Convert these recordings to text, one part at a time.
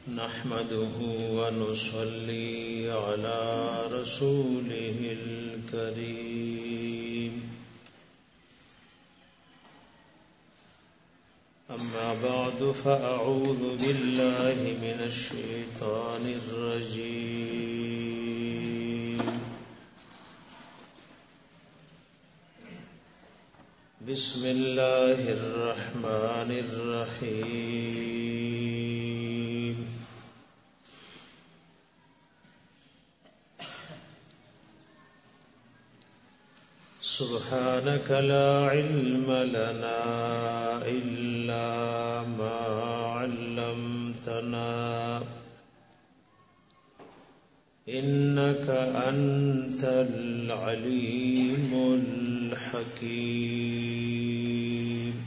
نحمده ونصلي على رسوله الكريم أما بعد فأعوذ بالله من الشيطان الرجيم بسم الله الرحمن الرحيم سبحانك لا علم لنا إلا ما علمتنا إنك أنت العليم الحكيم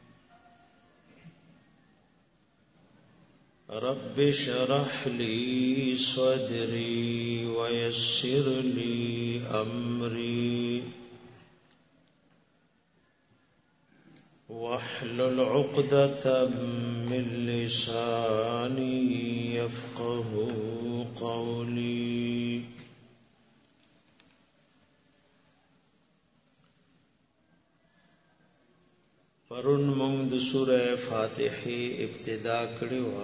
رب اشرح لي صدري ويسر لي أمري واحلل عقدة من لساني يفقه قولي پرون موږ د سوره فاتحه ابتدا کړې و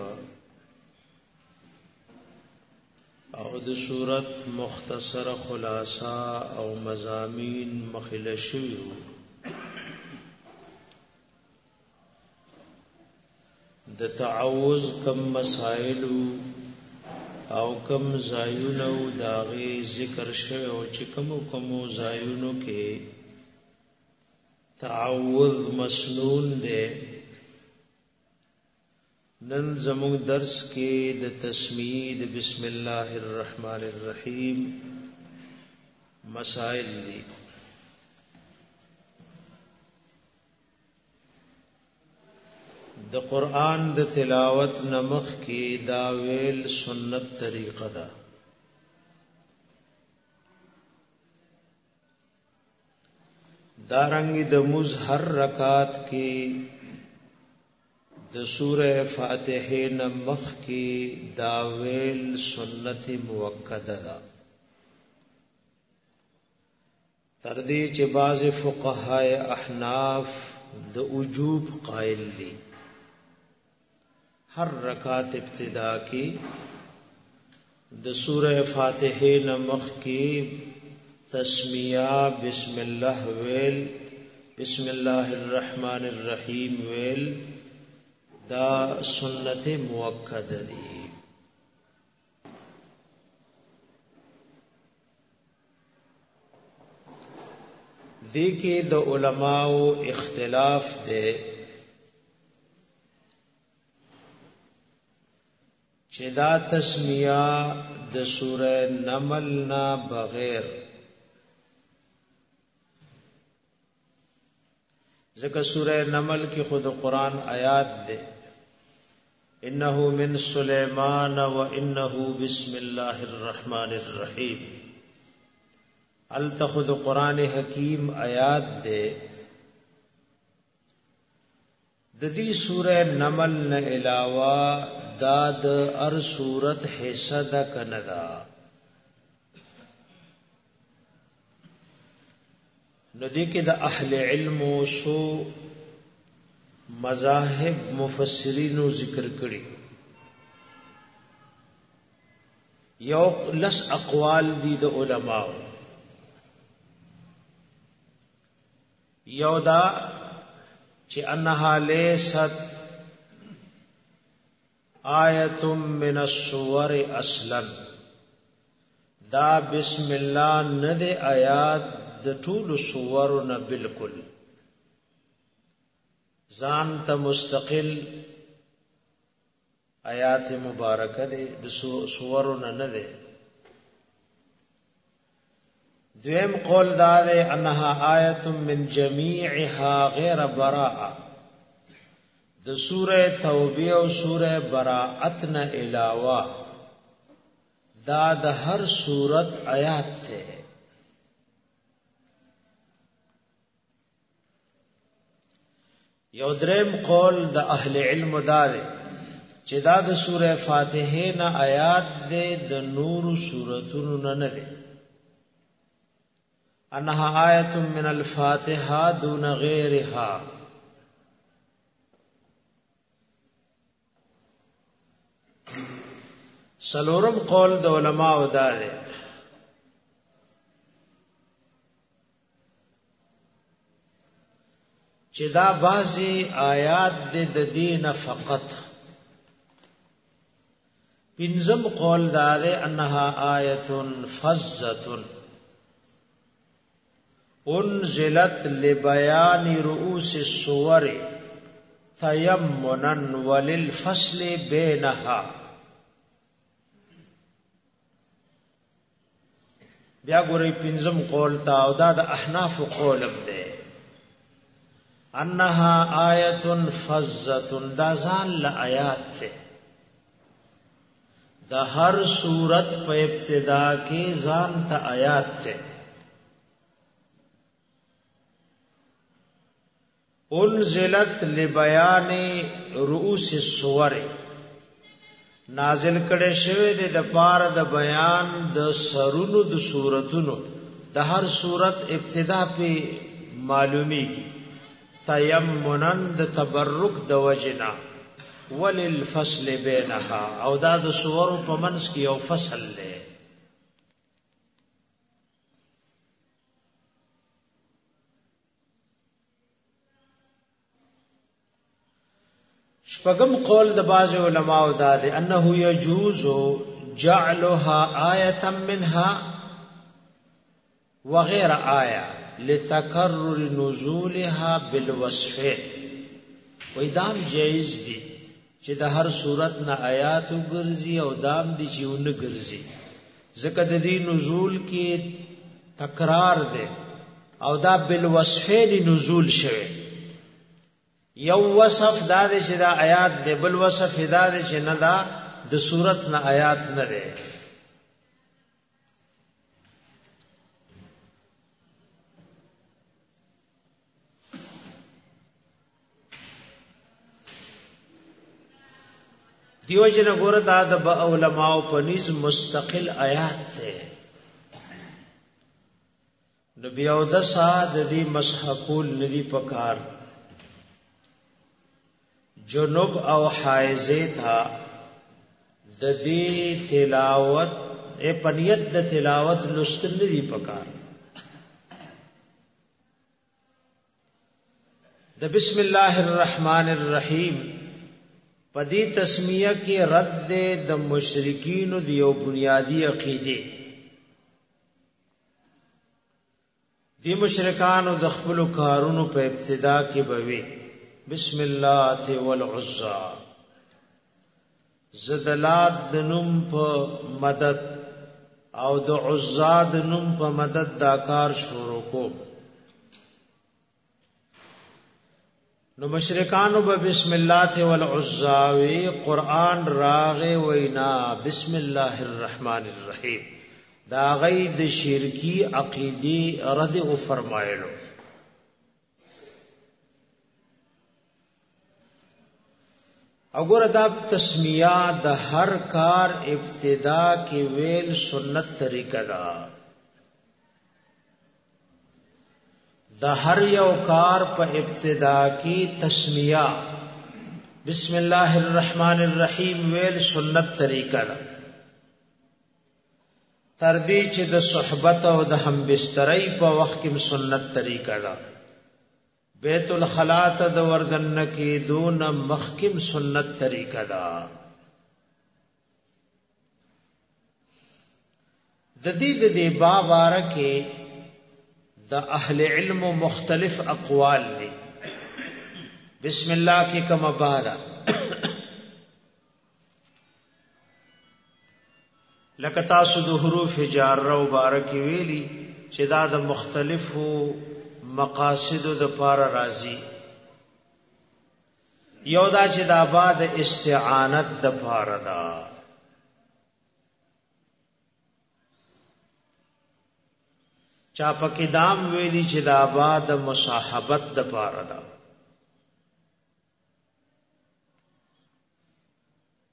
او د سورت مختصر خلاصہ او مضامین مخله شوی د تعوذ کم مسائل او کم زایونو داغه ذکر شوی او چې کوم زایونو کې تعوذ مسنون ده نن زموږ درس کې د تسمیه د بسم الله الرحمن الرحیم مسائل دي د قرآن د تلاوت نمخ کی دا ویل سنت طریقه ده دارنګ د مظهر رکعات کی د سوره فاتحه نمخ کی دا ویل سنت موکده ده تر دې چې بعض فقهای احناف د وجوب قائل دي ہر رکعت ابتدا کی د سورہ فاتحہ نمخ کی تسمیہ بسم اللہ ویل بسم اللہ الرحمن الرحیم ویل دا سنت موکد دی دیکھے د علماء اختلاف دے چې دا تسمیه د سوره نمل نا بغیر ځکه سوره نمل کې خود قرآن آیات ده انه من سليمان وانه بسم الله الرحمن الرحیم التخذ قرآن حکیم آیات ده د دې سوره نمل نه علاوه داد ار صورت حصہ دا کندا ندی کې د اهل علم سو مذاهب مفسرین ذکر کړي یو لس اقوال دي د علماء یو دا چې انها لیست آیت من السور اصلا دا بسم الله ند آیات د ټول سورونه بالکل ځان ته مستقل آیات مبارکه د سورونه نه ده دویم قول دار انها آیت من جميعها غیر براءه د سوره توبه او سوره براءت نه علاوه دا د هر سورت آیات ته یو دریم قول د اهل علم دار چې دا د سوره فاتحه نه آیات دې د نور سوراتونو نه دي انها آیت من الفاتحه دون غیرها سلورم قول د علماء دا دی چې دا بعضی آیات د دین فقط پنځم قول دا دی انها آیت فزه انزلت لبيان رؤوس الصور تيمنا وللفصل بينها بیا ګورې پنځم قول تا او دا د احناف قول دی انها آیت فزه دا ځان له آیات ته د هر صورت په ابتدا کې ځان ته آیات ته انزلت لبیان رؤوس الصور نازل کړي شوی د پاره د بیان د سرونو د صورتونو د هر صورت ابتدا په معلومیږي تیمنن د تبرک د وجنا وللفصل بینها او دا د صور په منځ کې یو فصل دی شپږم قول د بعض علماء دا دی انه يجوز جعلها آیه منها وغير آیه لتکرر نزولها بالوصف وېدام جایز دي چې د هر صورت نه آیات وګرځي او دام دي چې ون ګرځي ځکه د دې نزول کې تکرار ده او دا بالوصفین نزول شوه یو وصف دا دې چې دا آیات دی بل وصف دا دې چې نه دا د صورت نه آیات نه ده دیو جن ګور دا د علماء په نيز مستقل آیات ده نبی او د ساد دی مسحقول ندی پکار جنوب او حائزه تھا د دې تلاوت پنیت د تلاوت لستل ندی پکار د بسم الله الرحمن الرحیم پدی تسمیه کې رد د مشرکین د یو بنیادی عقیده دی مشرکان د خپل کارونو په ابتدا کې بوي بسم الله والعزى زدلات د نوم په مدد او د عزا د نوم په مدد دا کار شروع کو نو مشرکانو به بسم الله والعزى وی قران راغه وینا بسم الله الرحمن الرحیم دا غید شرکی عقیدی رد او فرمایلو اگر دا تسمیه د هر کار ابتدا کې ویل سنت طریقه دا د هر یو کار په ابتدا کې تسمیه بسم الله الرحمن الرحیم ویل سنت طریقه دا تر دې چې د صحبت او د هم بسترۍ په وخت کې سنت طریقه دا بیت الخلاۃ د وردن کې دون مخکم سنت طریقه دا د دې بابارکه د اهل علم مختلف اقوال دي بسم الله کې کما بارا لکه تاسو د حروف جاره مبارک ویلي چې دا د مختلفو مقاصد د پاره راضي یو دا چې دا بعد استعانت د پاره دا چا پکې دام ویلي چې دا بعد مصاحبت د پاره دا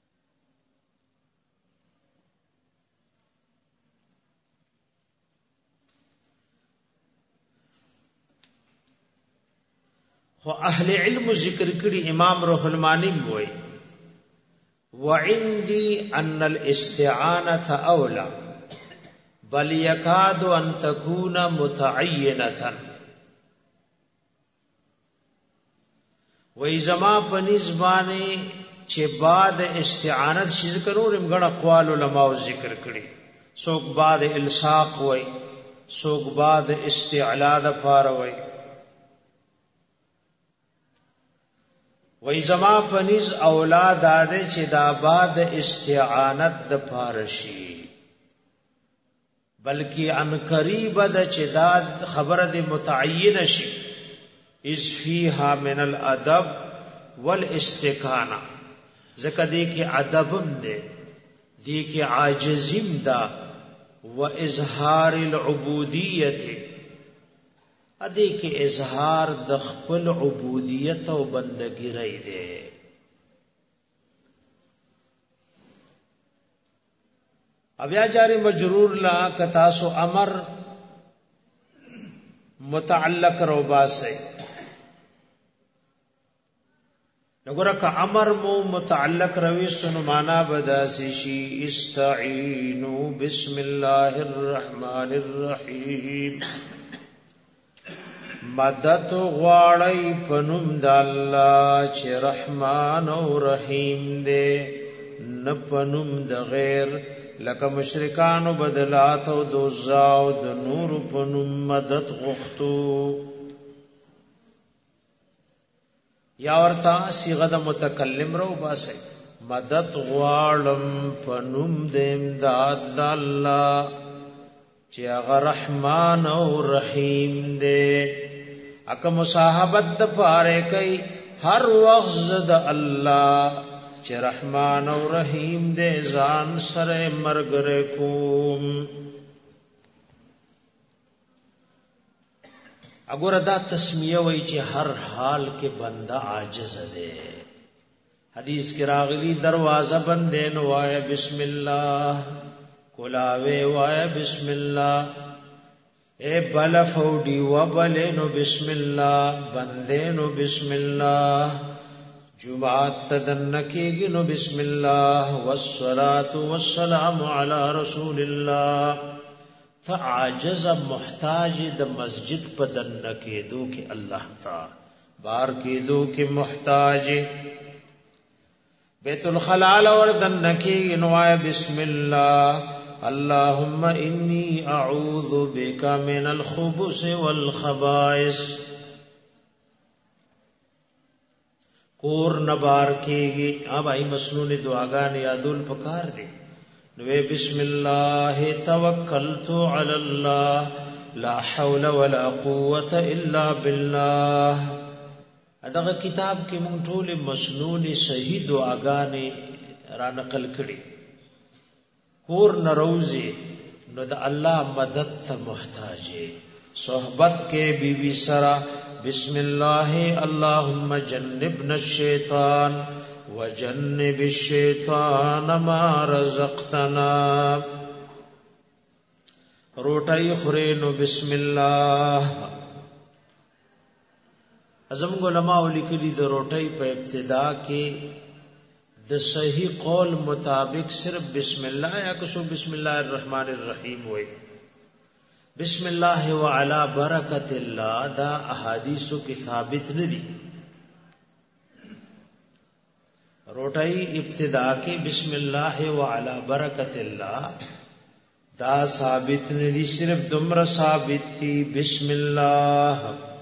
خو اهل علم ذکر کړي امام روح المانی وایي وعندي ان الاستعانه اولى بل يكاد ان تكون متعينه وای زما په نسبانه چې بعد استعانت شي ذکر ورم غړ اقوال علماء ذکر کړي څوک بعد الصاق وای څوک بعد استعلاء د پار وای وای زما په نس اولاد اده چې دا بعد استعانت د پار شي بلکې ان قریب د چې دا خبره د متعین شي اس فیها من الادب والاستکانه زکه دې کې ادبم دې دې کې عاجزیم دا و اظهار العبودیت دې کې اظهار د خپل عبودیت او بندګی رہی دې بیا جاری مجرور لا کتاسو امر متعلق روبا سے نګوره که امر مو متعلق روي سن معنا بداسي شي استعينوا بسم الله الرحمن الرحيم مدد غواړی پنوم د الله چې رحمان او رحیم دې نه پنوم د غیر لکه مشرکانو بدلات او دوزا او د نور پنوم مدد غختو یا ورتا صيغه د متکلم رو باسه مدد غواړم پنوم د امداد د الله چې هغه رحمان او رحیم دې اکه مصاحبت د پاره کوي هر وخت د الله چې رحمان او رحیم دې ځان سره مرګره کوم اگر دا تسمیه وای چې هر حال کې بنده عاجز دی حدیث کې راغلی دروازه بندې نو وای بسم الله کولاوي وای بسم الله اے بل فودی وبل نو بسم الله بندې نو بسم الله جمعات تدنکیږي نو بسم الله والصلاه والسلام علی رسول الله فعاجز محتاج د مسجد په دنه کېدو کې الله تعالی بار کېدو کې محتاج بیت الخلال اور دنه کې انوای بسم الله اللهم انی اعوذ بک من الخبث والخبائث کور نبار کېږي اب ای مسنون دعاګان یادول پکار دي نو بسم الله توکلت علی الله لا حول ولا قوه الا بالله دغه کتاب کې مونږ ټول مسنون صحیح دعاګانې را نقل کړي کور نروزي نو د الله مدد ته محتاج صحبت کې بیبي سرا بسم الله اللهم جنبنا الشیطان وجنب الشیطان ما رزقتنا روټي خورینو بسم الله اعظم علماء لیکلي د روټي په ابتدا کې د صحیح قول مطابق صرف بسم الله یا کو بسم الله الرحمن الرحیم وای بسم الله وعلى برکت الله دا احادیثو کې ثابت ندي روټي ابتدا کې بسم الله وعلى برکت الله دا ثابت ندي صرف دمر ثابت تھی بسم الله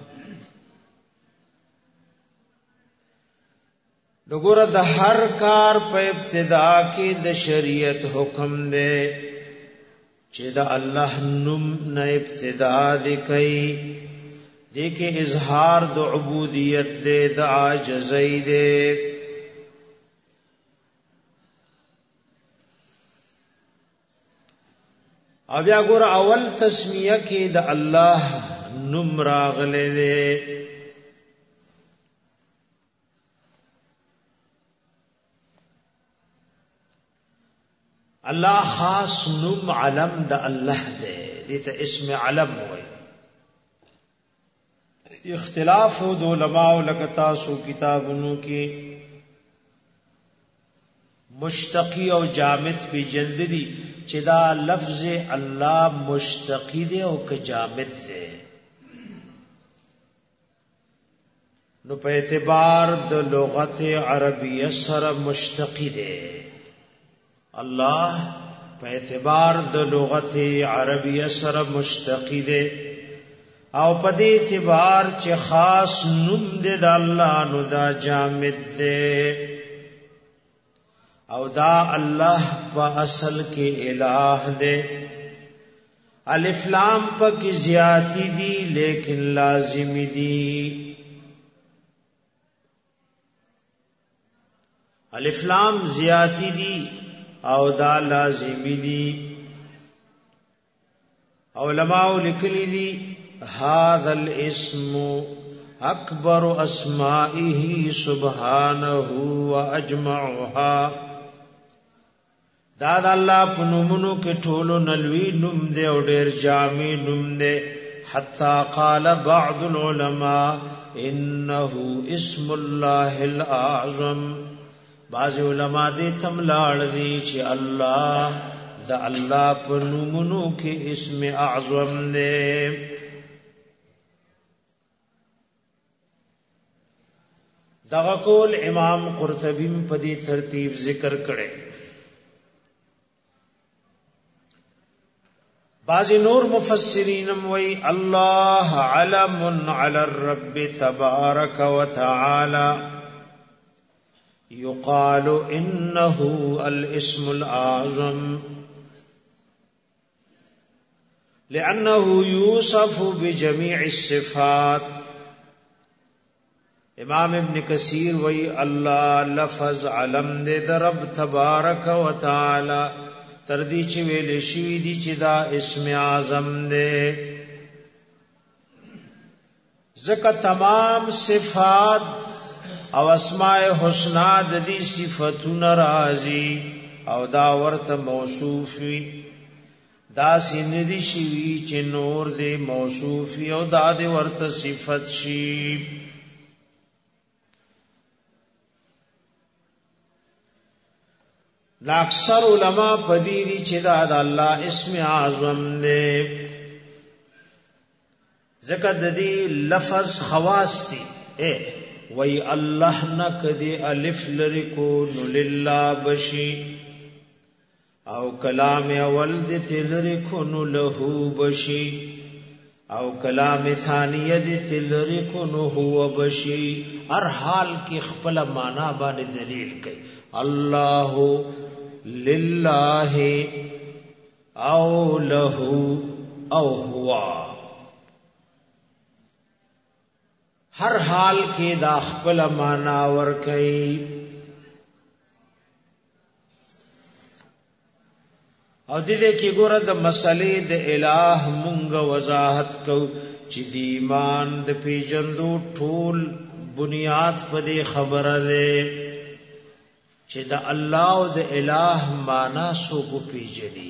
وګوره د هر کار په ابتدا کې د شریعت حکم دی چې د الله نوم نه ابتدا دی کوي دې کې اظهار د عبودیت دی د عاجزۍ دی او بیا ګوره اول تسمیه کې د الله نوم راغلی دی الله خاص نوم علم د الله دې دې ته اسم علم وای اختلاف د علماء لکه تاسو کتابونو کې مشتقی او جامد پی جندری چې دا لفظ الله مشتقی دی او که جامد دی نو په اعتبار د لغت عربیه سره مشتقی دی الله په اعتبار د لغت عربیه سره مشتقی دی او په دې اعتبار چې خاص نوم دی د الله نو دا جامد دی او دا الله په اصل کې الہ دی الف لام پک زیاتی دی لیکن لازمی دی الف لام زیاتی دی او دا لازمی دی علماء لکلی دی هذا الاسم اکبر اسمائه سبحانه واجمعها دا د الله په نومونو کې ټولو نلوي نوم دی او ډېر جامع نوم دی حتی قال بعض العلماء انه اسم الله الاعظم بعض علماء دې تم لاړ دي چې الله د الله په نومونو کې اسم اعظم دی دغه کول امام قرطبی په دې ترتیب ذکر کړي بعض نور مفسرین وی الله علم علی الرب تبارک وتعالى يقال انه الاسم الاعظم لانه يوصف بجميع الصفات امام ابن کثیر وی الله لفظ علم دے رب تبارک وتعالى تردی چې ویل شي دي چې دا اسم اعظم دی ځکه تمام صفات او اسماء الحسنا د دې صفاتونه راځي او دا ورته موصوف وي دا سیندي شي چې نور دې موصوف او دا دې ورته صفت شي دا اکثر علماء پدیدی چې دا د الله اسم اعظم دی ذکر د دې لفظ خواص دي وی الله نکدی الف لری کو نو لله بشی او کلام اول د تلری کو نو له بشی او کلام ثانیه د تلری کو نو هو بشی هر حال کې خپل معنا باندې دلیل کوي الله لله او له او هو ہر حال کې دا خپل معنا ور کوي او دې کې ګوره د مسلې د الٰه مونږ وضاحت کو چې د ایمان د پیژندو ټول بنیاد په دې خبره ده چې د الله او د الٰه معنا سو کو پیژني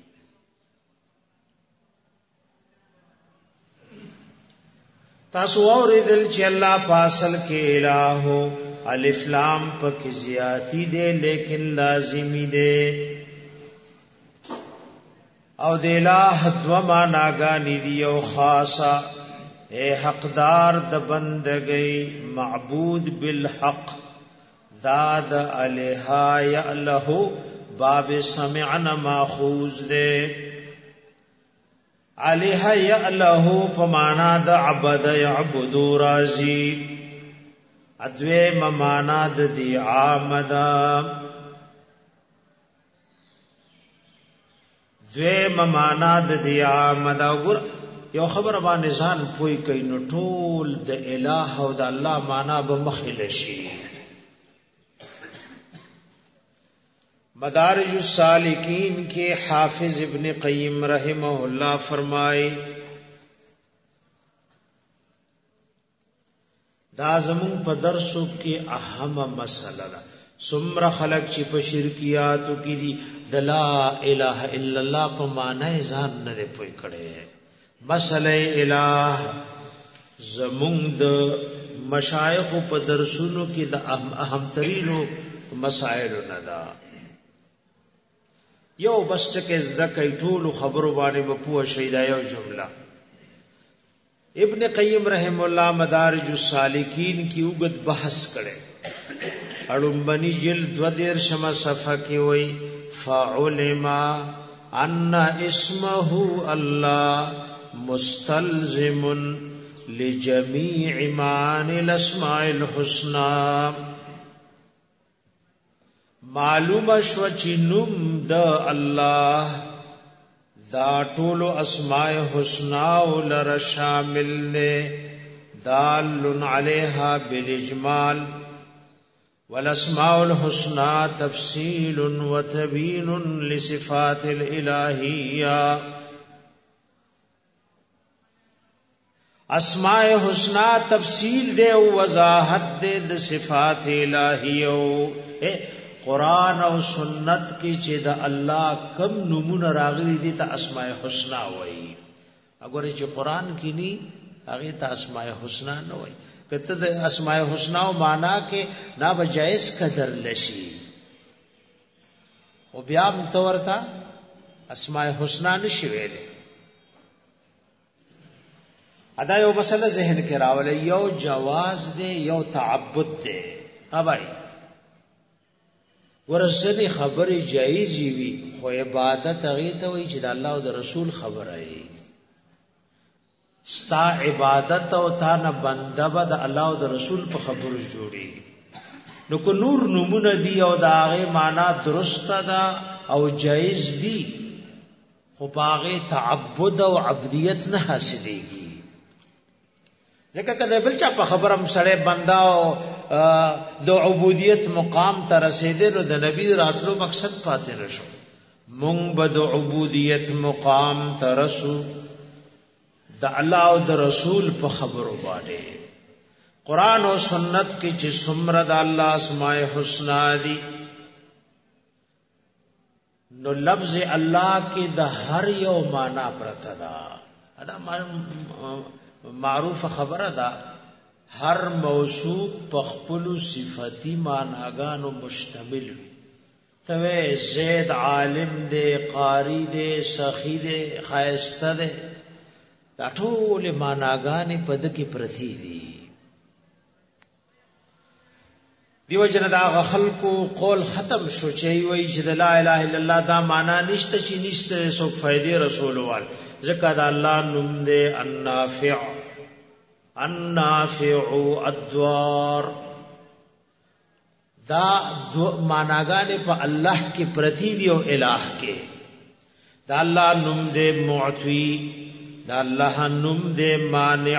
تاسو اوریدل چې الله فاصل کې الٰه الف لام پکې زیاتی ده لیکن لازمی ده او د الٰه دو معناګانې دي او خاصه اے حقدار د بندګۍ معبود بالحق داد الها یعلہ باب سمعنا ماخوذ دے الها یعلہ پمانا د عبد یعبد رازی ادوی ممانا د دی عامدا دوی ممانا د دی عامدا ګور یو خبر باندې ځان پوي کوي نو ټول د الہ او د الله معنا به مخېل شي مدارج السالکین کے حافظ ابن قیم رحمہ اللہ فرمائے دا زمون په درسو کې اهم مسله ده سمره خلق چې په شرکیاتو کې دي د لا اله الا الله په معنی ځان نه پوي کړي مسله الہ زمونږ د مشایخ په درسونو کې د اهم ترینو مسائل نه دا یو بس ټکه زده کوي ټول خبرو باندې په پوه شي دا یو جمله ابن قیم رحم الله مدارج السالکین کی اوږد بحث کړي اړومبني جلد 2 شمه صفحه کې وای فعلم ان اسمه الله مستلزم لجميع معاني الاسماء الحسنى معلوم شو چې نوم د الله دا ټول اسماء حسنا ولر شامل نه دال علیها بالاجمال والاسماء الحسنى تفصيل وتبيين لصفات الالهيه اسماء حسنا تفصیل دے وضاحت دے د صفات الہیو قرآن او سنت کی چې د الله کم نمونه راغلي دي ته اسماء حسنا وایي اگر چې قرآن کې ني هغه ته اسماء حسنا نه وایي کته د اسماء حسنا او معنا کې نا بجایز قدر لشي او بیا متورتا اسماء حسنا نشي ویلې ادا یو مسله ذهن کې راولې یو جواز دی یو تعبد دی ها بھائی ورسره خبره جایز وي خو عبادت هغه ته وي چې د الله او د رسول خبره ای ستا عبادت او تا نه بنده به د الله او د رسول په خبرو جوړي نو کو نور نمونه دی او د هغه معنا درست ده او جایز دی خو باغه تعبد او عبدیت نه حاصلېږي ځکه کله بل چا په خبرم سره بندا او د عبودیت مقام ته رسیدلو د نبی راتلو مقصد پاتې نشو مونږ به د عبودیت مقام ته رسو د الله او د رسول په خبرو باندې قران او سنت کې چې څومره د الله اسماء حسنا دي نو لفظ الله کې د هر یو معنا پرته ده دا معروف خبره ده هر موصوف پخپلو صفتی معناګانو مشتمل ته زید عالم دے قاری دے سخی دے خایسته دے دا ټول معناګانې په دکی پرتی دي دیو جن دا خلقو قول ختم شو چي وای چې لا اله الا الله دا معنا نشته چې نشته سو فائدې رسول وال ذکر الله نوم دے النافع النافع الدوار دا معناګانې په الله کې پرتی دی او الہ کې دا الله نوم دې معطی دا الله نوم دې مانع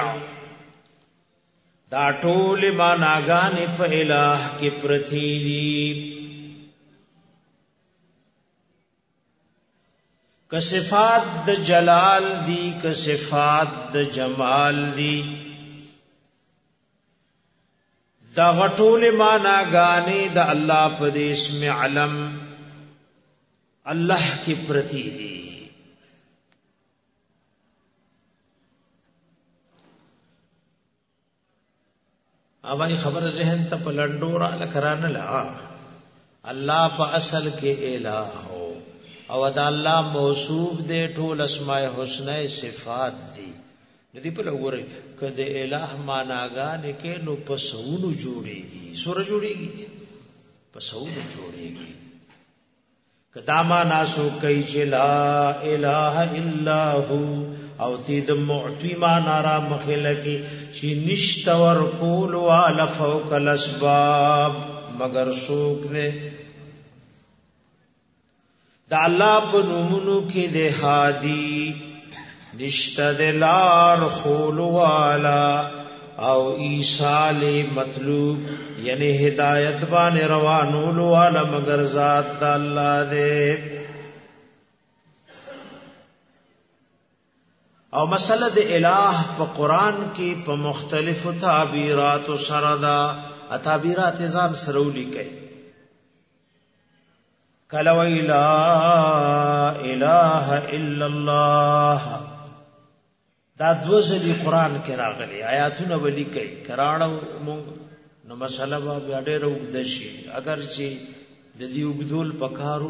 دا ټول معناګانې په الہ کې پرتی دي که صفات د جلال دی که صفات د جمال دی دا غټول معناګانې د الله په اسم علم الله کی پرتی دی اوای خبر ذهن ته پلندورا لکرانه لا الله په اصل کې الہ هو او دا الله موصوف دے ټول اسماء حسنا صفات دی ندی په لګوري کده الہ معناګانې کې نو پسونو جوړيږي سور جوړيږي پسونو جوړيږي کدا معنا سو کوي چې لا الہ الا هو او تید معطی معنا را مخله کې چې نشت ور کول وال فوق الاسباب مگر سوق دے دا الله په نومونو کې ده هادي نشته دلار خول والا او ایصال مطلوب یعنی ہدایت باندې روانول والا مگر ذات الله دې او مسله د الہ په قران کې په مختلفو تعبیرات سره دا تعبیرات ځان سره ولیکي کلا لا اله الا الله دا دوزلی قرآن کې راغلی آیاتونه ولی کوي کراړو مونږ نو مسله به بیا ډېر اوږده شي اگر چې د دې اوږدول پکارو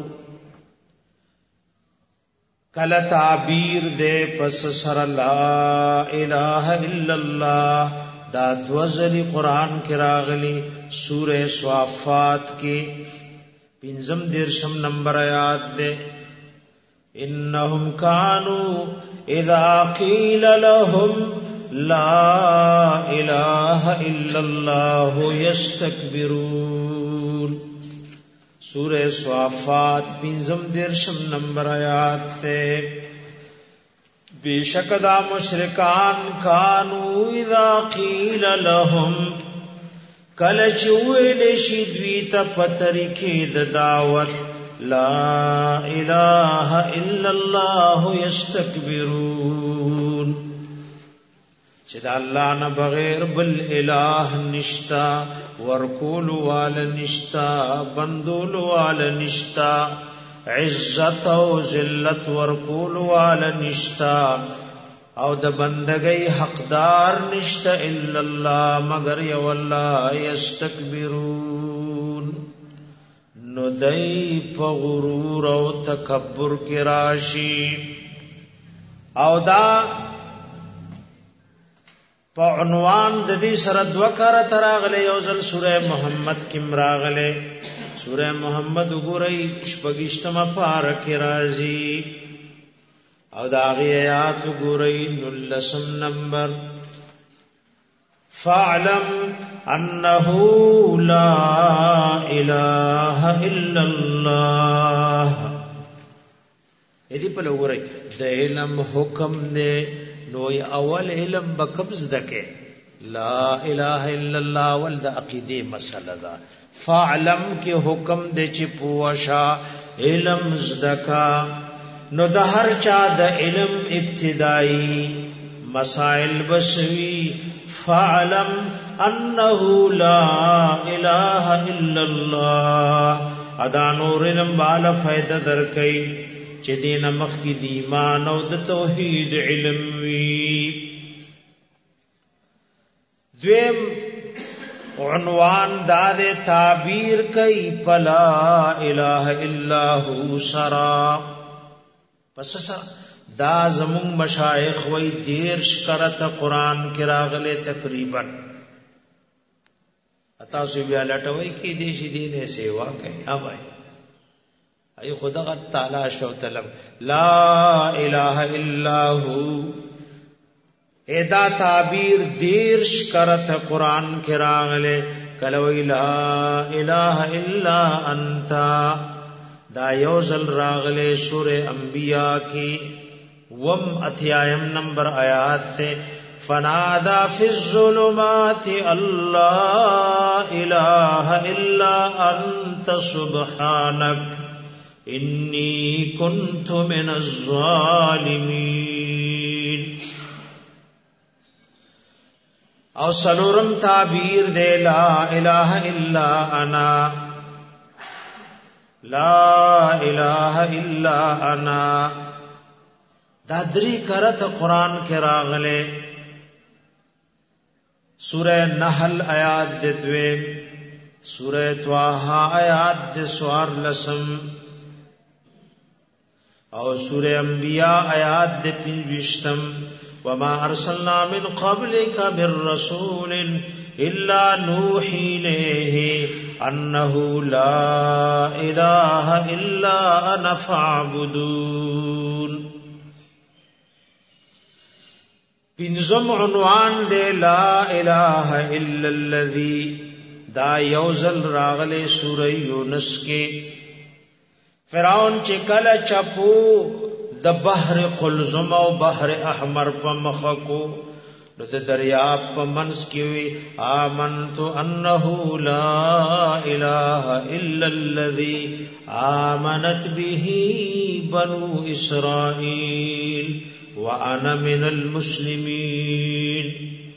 کله تعبیر دې پس سره لا اله الا الله دا دوزلی قرآن کې راغلی سورہ صافات کې 15 نمبر آیات دے انہم کانوا اذا قیل لهم لا الہ الا اللہ یستکبرون سورہ صافات 15 نمبر آیات تے بے شک دا مشرکان کانوا اذا قیل لهم کل چوئل شدوی تا پترکی دا دعوت لا الہ الا اللہ یستکبرون چه دا اللہ نا بغیر بل الہ نشتا ورکول وال نشتا بندول وال نشتا عزت و ذلت ورکول وال نشتا او د بندګۍ حقدار نشته الا الله مگر یو الله یستكبرون نو دای په غرور او تکبر کې راشي او دا په عنوان د دې سره دوکره تراغله یو ځل سوره محمد کې مراغله سوره محمد وګورئ شپږشتمه پاره کې راځي او داغی آیات گورئی نلسم نمبر فَاعْلَمْ أَنَّهُ لَا إِلَهَ إِلَّا اللَّهِ ایدی پلو گورئی دا علم حکم دے نوی اول علم بکبز دکے لا الہ الا اللہ والد عقیدی مسئلہ دا فَاعْلَمْ کی حکم دے چی پوشا علم زدکا نو د هر چا د علم ابتدائی مسائل بسوی فعلم انه لا اله الا الله ادا نور علم بالا فائدہ درکئی چې دین مخ کی دی ایمان او د توحید علم وی دویم عنوان داد تعبیر کئی پلا الہ الا هو سرا پس دا زمون مشایخ وی دیرش کرت قرآن کی راغلے تقریبا اتاسو بیا لٹوئی کی دیشی دین سیوا کئی ہاں بھائی ای خدا غد تالاش و طلب لا الہ الا ہو ایدا تعبیر دیرش کرت قرآن کی راغلے کلوئی لا الہ الا انتا دا یوزل راغلے سورہ انبیاء کی وم اتیایم نمبر آیات سے فنادا فی الظلمات اللہ الہ الا انت سبحانک انی کنت من الظالمین او سلورم تعبیر دے لا الہ الا انا لا الہ الا انا دادری کرت قرآن کے راغلے سورہ نحل آیات دے دویم سورہ طواہا آیات دے سوار لسم او سورہ انبیاء آیات دے پنجوشتم وما ارسلنا من قبلک من رسول الا نوحی الیہ انه لا الہ الا انا فاعبدون پنزم عنوان دے لا الہ الا الذی دا یوزل راغلے سورہ یونس کے فرعون چکل چپو د بحر قلزم او بحر احمر په مخکو د دریاب په منس کې وی آمنت انه لا اله الا الذي آمنت به بنو اسرائيل وانا من المسلمين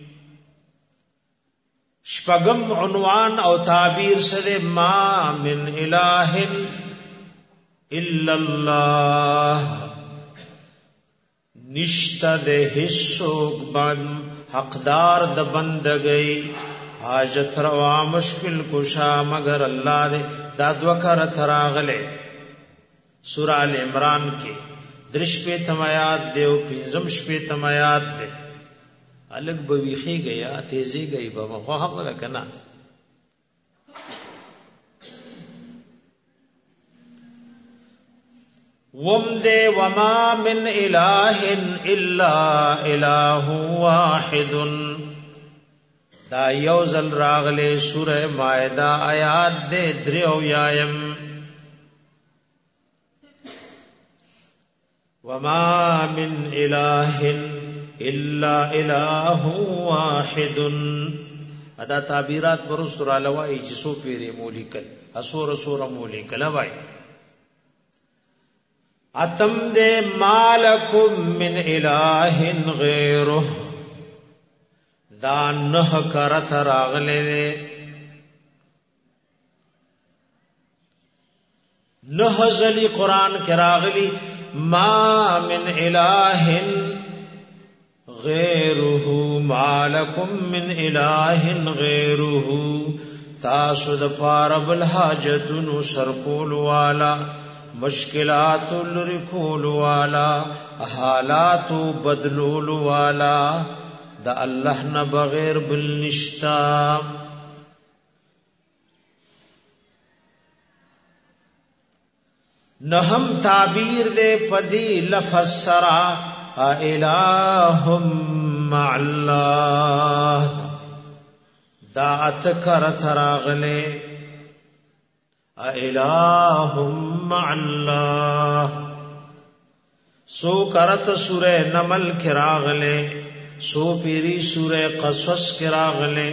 شپغم عنوان او تعبیر سره ما من اله الا الله نشتا دے حصوک بند حقدار د بندگئی حاجت روا مشکل کشا مگر اللہ دے دا دوکر تراغلے سورہ آل عمران کے درش پہ تمایات دے و پینزمش پہ تمایات دے الگ بویخی گیا تیزی گئی بابا خواہ بدا کنا وم دے وما من الہ الا الہ واحد دا یوزل راغلے سورہ مائدہ آیات دے دریو یایم وما من الہ الا الہ واحد ادا تعبیرات برست را لوائی جسو پیرے مولی کل اسور سور مولی کل لوائی اتم دے مالکم من الہ غیرہ دا نہ کرت راغلے دے نہ زلی قرآن کے راغلی ما من الہ غیرہ مالکم من الہ غیرہ تاسو د پار بل حاجتن سرکول والا مشکلات لرکول والا حالات بدلول والا دا اللہ نہ بغیر بل نشتا نہم تعبیر دے پدی لفظ سرا الہ مع اللہ دا اتکر تراغلے الہ مع اللہ سو کرت سورہ نمل کراغلے سو پیری سورہ قصص کراغلے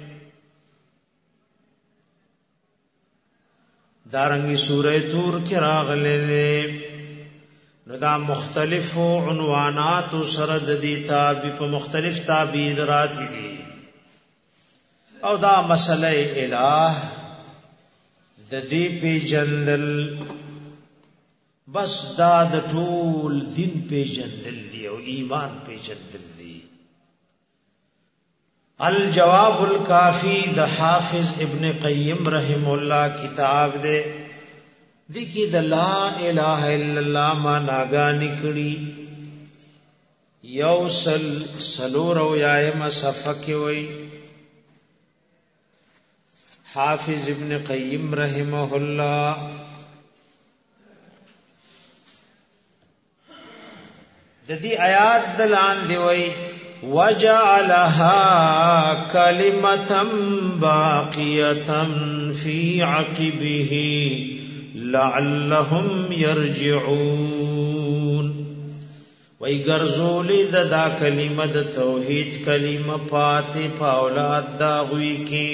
دارنگی سورہ تور کراغلے دے نو دا مختلف عنوانات سرد دی تابی پا مختلف تابید راتی دی او دا مسئلہ الہ دی پی جندل بس دا د ټول دین پی جندل دی او ایمان پی جندل دی الجواب الکافی د حافظ ابن قیم رحم اللہ کتاب دے دیکھی د لا الہ الا اللہ ما ناگا نکڑی یو سلورو یائم صفحہ وی حافظ ابن قیم رحمہ اللہ ددی آیات دلان دیوئی وَجَعَلَهَا كَلِمَةً بَاقِيَةً فِي عَقِبِهِ لَعَلَّهُمْ يَرْجِعُونَ وَإِ گرزولی دا کلمہ دا توحید کلمہ پاتی پا اولاد دا غوی کی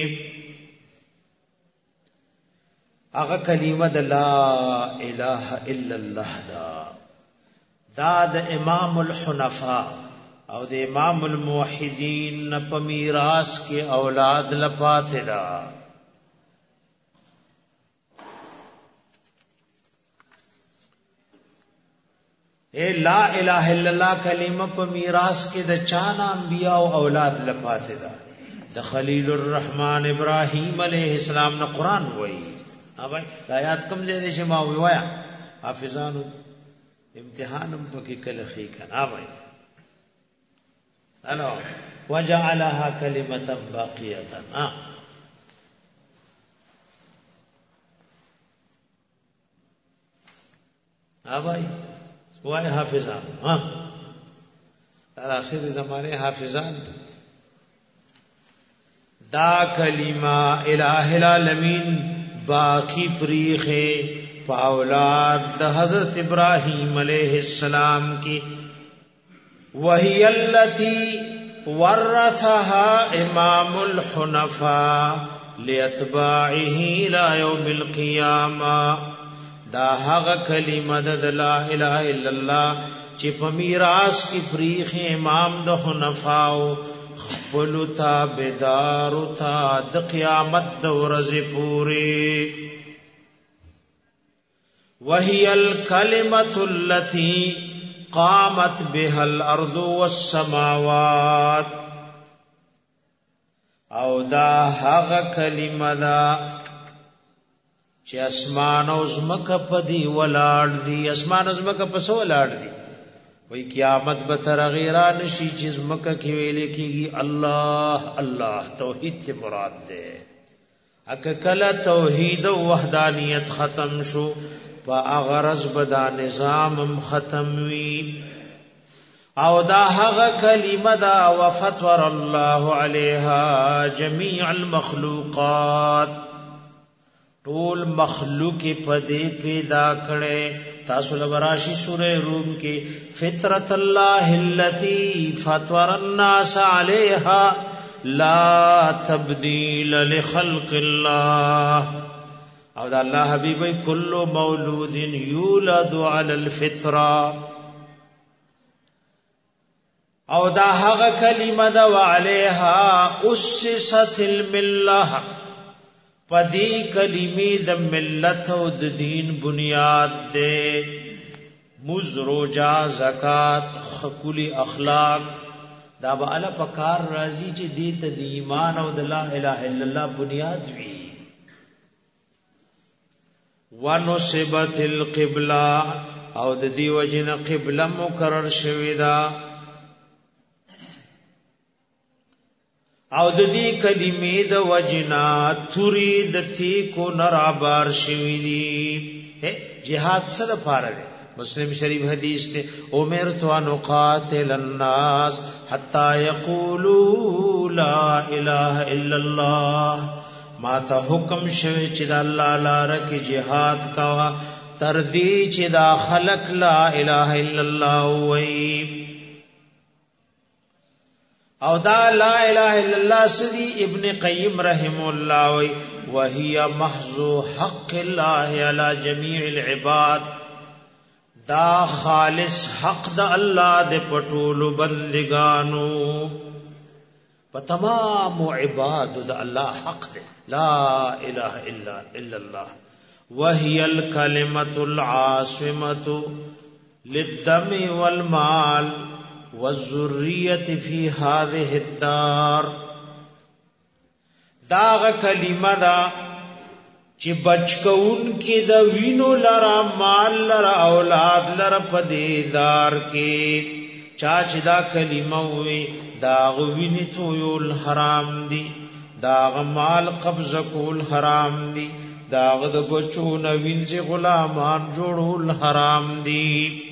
اغا کلمہ دا لا الہ الا اللہ دا امام الحنفاء او د امام الموحدین په میراث کې اولاد لپاته دا اے لا الہ الا اللہ کلمہ په میراث کې د چانا انبیاء او اولاد لپاته دا د خلیل الرحمن ابراہیم علیہ السلام نے قرآن وئی ها بھائی آیات کم زیاده چې ما ویا حافظانو امتحانم پکې کله خې کنا ها بھائی الو وجعلها كلمة باقية بھائی وای حافظان آخر زمانے حافظان دا کلمہ الہ العالمین باقی پریخے پاولاد دا حضرت ابراہیم علیہ السلام کی وہی التی ورثها امام الحنفاء لاتباعه الى يوم القيامه دا هغه کلمه د لا اله الا الله چې په میراث کې پریخ امام د حنفاء خپل تابعدار تا د قیامت د ورځې پوری وهي الكلمه التي قامت بها الارض والسماوات او دا هغه کلمه دا چې اسمان او زمکه په دی ولاړ دي. اسمان او زمکه په څه ولاړ دي؟ وای قیامت به تر غیره نشي چې زمکه کې ویل کېږي الله الله، توحید ته مراد ده. اک کله توحید او وحدانیت ختم شو په اغرض بدا نظام ختم وی. او دا هغه کلمه دا وفتور الله علیها جميع المخلوقات، ټول مخلوق پدې پیدا کړي. تاسو لوراشي سوره روم کې فطرت الله التي فطر الناس عليها لا تبديل لخلق الله. او دا الله حبيبي كل مولود يولد على الفطره. او دا هغه کلمه دا وعليها اسست المله، پدی کلمی د ملت او د دین بنیاد دے. مز روجا زکات خکولی اخلاق دا به ال پکار راضی چې دې ته د ایمان او د لا اله الا الله بنیاد وی. ونصبت القبلة او د دې وجنه قبله مقرر شوی دا. او د دې کلمې د وجنا تريد تی کو نرابار شوی دی. جهاد سره فارغ مسلم شریف حدیث ته امرت ان قاتل الناس حتى يقولوا لا اله الا الله. ما ته حکم شوی چې د الله لپاره کې jihad کا تر دې چې دا خلق لا اله الا الله وایي. او دا لا اله الا الله سدی ابن قیم رحم الله وی وهي محض حق الله على جميع العباد. دا خالص حق د الله د پټول بندگانو په تمام عباد د الله حق ده. لا اله الا الله وهي الكلمه العاصمه للدم والمال والذریه فی هذه الدار. داغ کلمه دا چې بچکون کې د وینو لرا مال لرا اولاد لرا پدیدار کې چا چې دا کلمه وي داغ ویني تویل حرام دي، داغ مال قبضه کول حرام دي، داغ د بچو نوینځي غلامان جوړول حرام دي.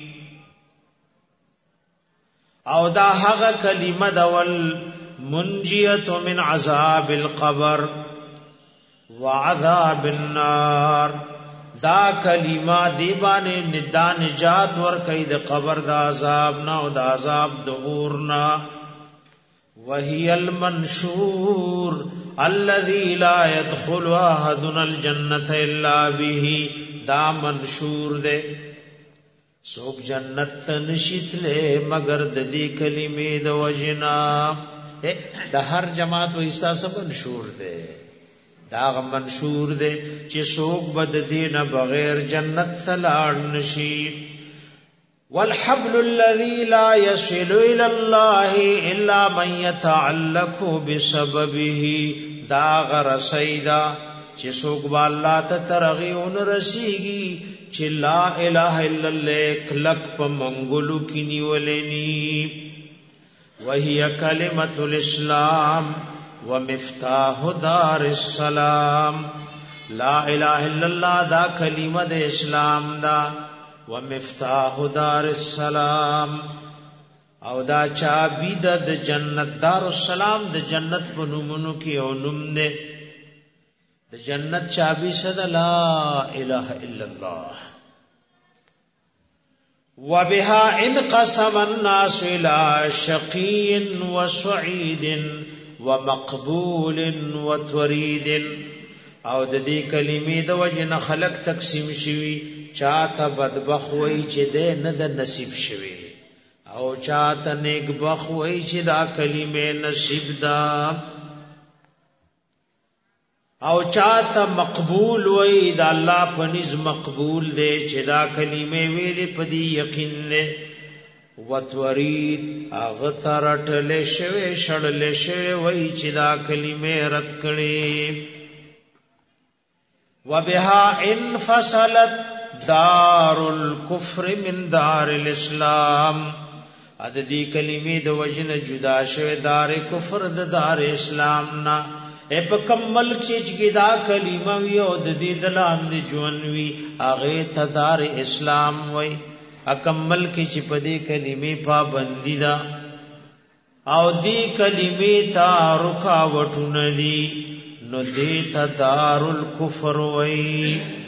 او دا هغه کلمه د ول منجیه من عذاب القبر وعذاب النار. دا کلمه دی باندې نجات ور کوي د قبر د عذاب نه او د عذاب د اور نه. وهي المنشور الذي لا يدخل احد الجنه الا به. دا منشور دے سوک جنت نشیتلے مگر د دې کلمې د وجنا. د هر جماعت و احساس منشور دے، دا منشور دے چې سوک بد دین بغیر جنت تلاړ نشي. والحبل الذي لا يصل الى الله الا من يتعلق بسببه. دا غرسیدا چې سوک با الله ته ترغیون رسیږي چې لا اله الا الله کلک په منګلو کې نیولنی. وهي کلمۃ الاسلام ومفتاح دار السلام. لا اله الا الله دا کلمه د اسلام دا ومفتاح دار السلام. او دا چابی د جنت دار السلام د جنت په نومونو کې او نوم نه د جنت چابی صد لا اله الا الله. وبها انقسم الناس الى شقي وسعيد ومقبول وتريد. او د دې کلمې د وجنه خلق تقسیم شوي، چاته بدبخ وای چې ده نه د نصیب شوي، او چاته نیک بخ وای چې دا کلمې نصیب ده، او چاته مقبول وای دا الله پنځ مقبول دی چې دا کلمې ویلې په دې یقین نه. وتورید اغترت لشوی شړ لشوی وای چې دا کلمه رد کړي وبها انفصلت دار الكفر من دار الاسلام اد دې کلمې د وجنه جدا شوه دار کفر د دار اسلام نا په کمل چې دا کلمه وي او د دې دلان دي جوړوي هغه ته دار اسلام وای اکمل کې چې په دې کلمې پابندي دا او دې کلمې ته رکاوټونه دي نو دې ته دار الکفر وای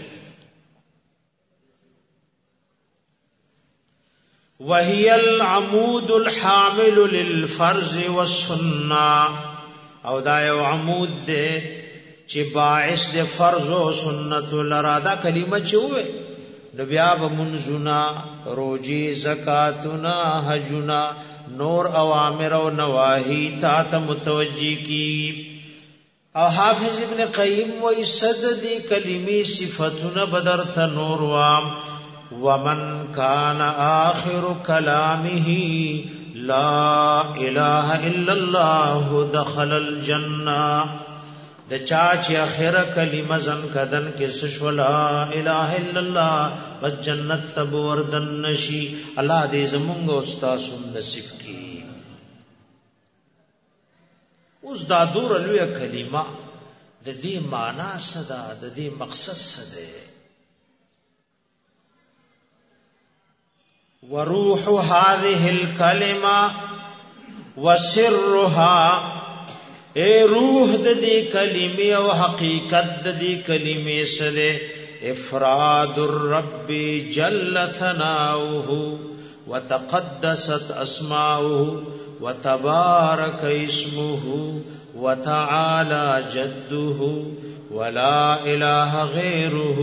وهي العمود الحامل للفرض والسنه او دا یو عمود دے چې باعث د فرض او سنت لرا دا کلمه چې وې نو بیا به منځونه روزي زکاتونه حجونه نور اوامر او نواهی تا ته متوجی کی او حافظ ابن قیم وې صد دی کلمې صفاتونه بدرته نور وام ومن کان آخر کلامه لا اله الا الله دخل الجنه د چا چې اخره کلمه زن کدن کې سشو لا اله الا الله پس جنت تب وردن نشي الله دې زمونږ استاد نصیب کړي اوس دا دور لوی کلمه د دې معنا صدا د دې مقصد صدا وروح هذه الكلمه وسرها اے روح د دې کلمې او حقیقت د دې کلمې سره افراد الرب جل ثناؤه وتقدست اسماؤه وتبارك اسمه وتعالى جده ولا اله غيره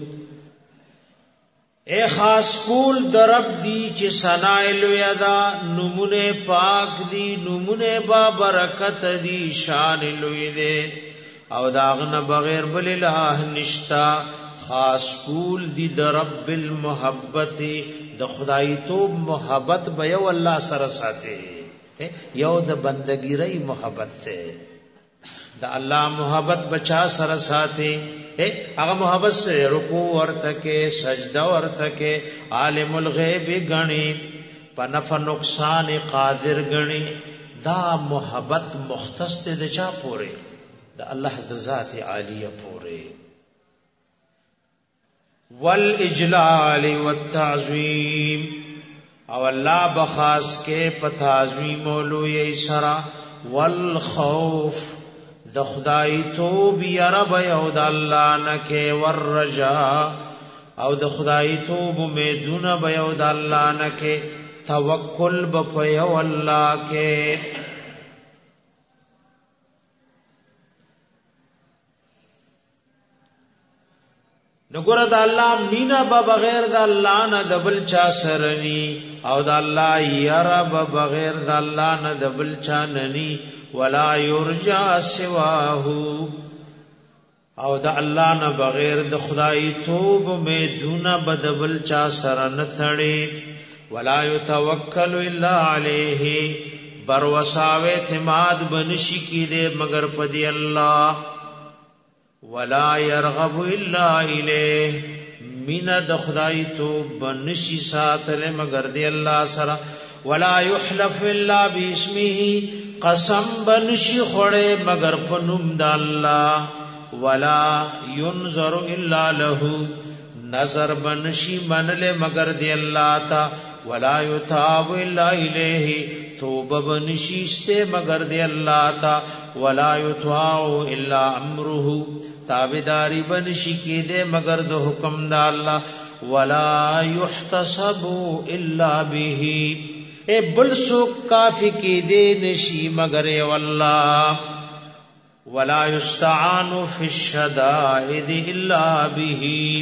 اے خاص کول درب دی چې ثنا لوی دا نمونه پاک دی نمونه با برکت دی شان لوی دی او داغنه بغیر بل اله نشتا خاص کول دی درب المحبت د خدای توب محبت به یو الله سره ساتي یو د بندګیری محبت ته د الله محبت بچا سره ساتي هغه محبت سے رکوع ورته کې سجده ورته کې عالم الغیب غنی په نفع نقصان قادر غنی دا محبت مختص ته د چا پوره د الله د ذات عالیه پوره والاجلال والتعظیم او الله بخاص کې په تعظیم او لوی سرا والخوف د خدای توب یا رب یو د الله نکه ور رجا او د خدای توب امیدونه به یو د الله نکه توکل به یو الله کې نګور د الله مینا به بغیر د الله نه د بل چا سرني او د الله یا رب بغیر د الله نه د بل چا نني ولا يرجى سواه او د الله نه بغیر د خدای توب میں دونه بدبل چا سره نه تړي ولا يتوکل الا عليه بر وساوه اعتماد بنشي کیده مگر پدی الله ولا يرغب الا الیه من د خدای توب بنشي ساتله مگر دی الله سره ولا يحلف الا باسمه قسم بنشي خوړې مگر په نوم د الله ولا ينظر الا له نظر بنشي منله مگر دی الله تا ولا يتاب الا الیه توبه بنشي استه مگر دی الله تا ولا يطاع الا امره تابعداري بنشي کېده مگر د حکم د الله ولا يحتسب الا به اے بل سو کافی کی دے نشی مگر والله ولا يستعان في الشدائد الا به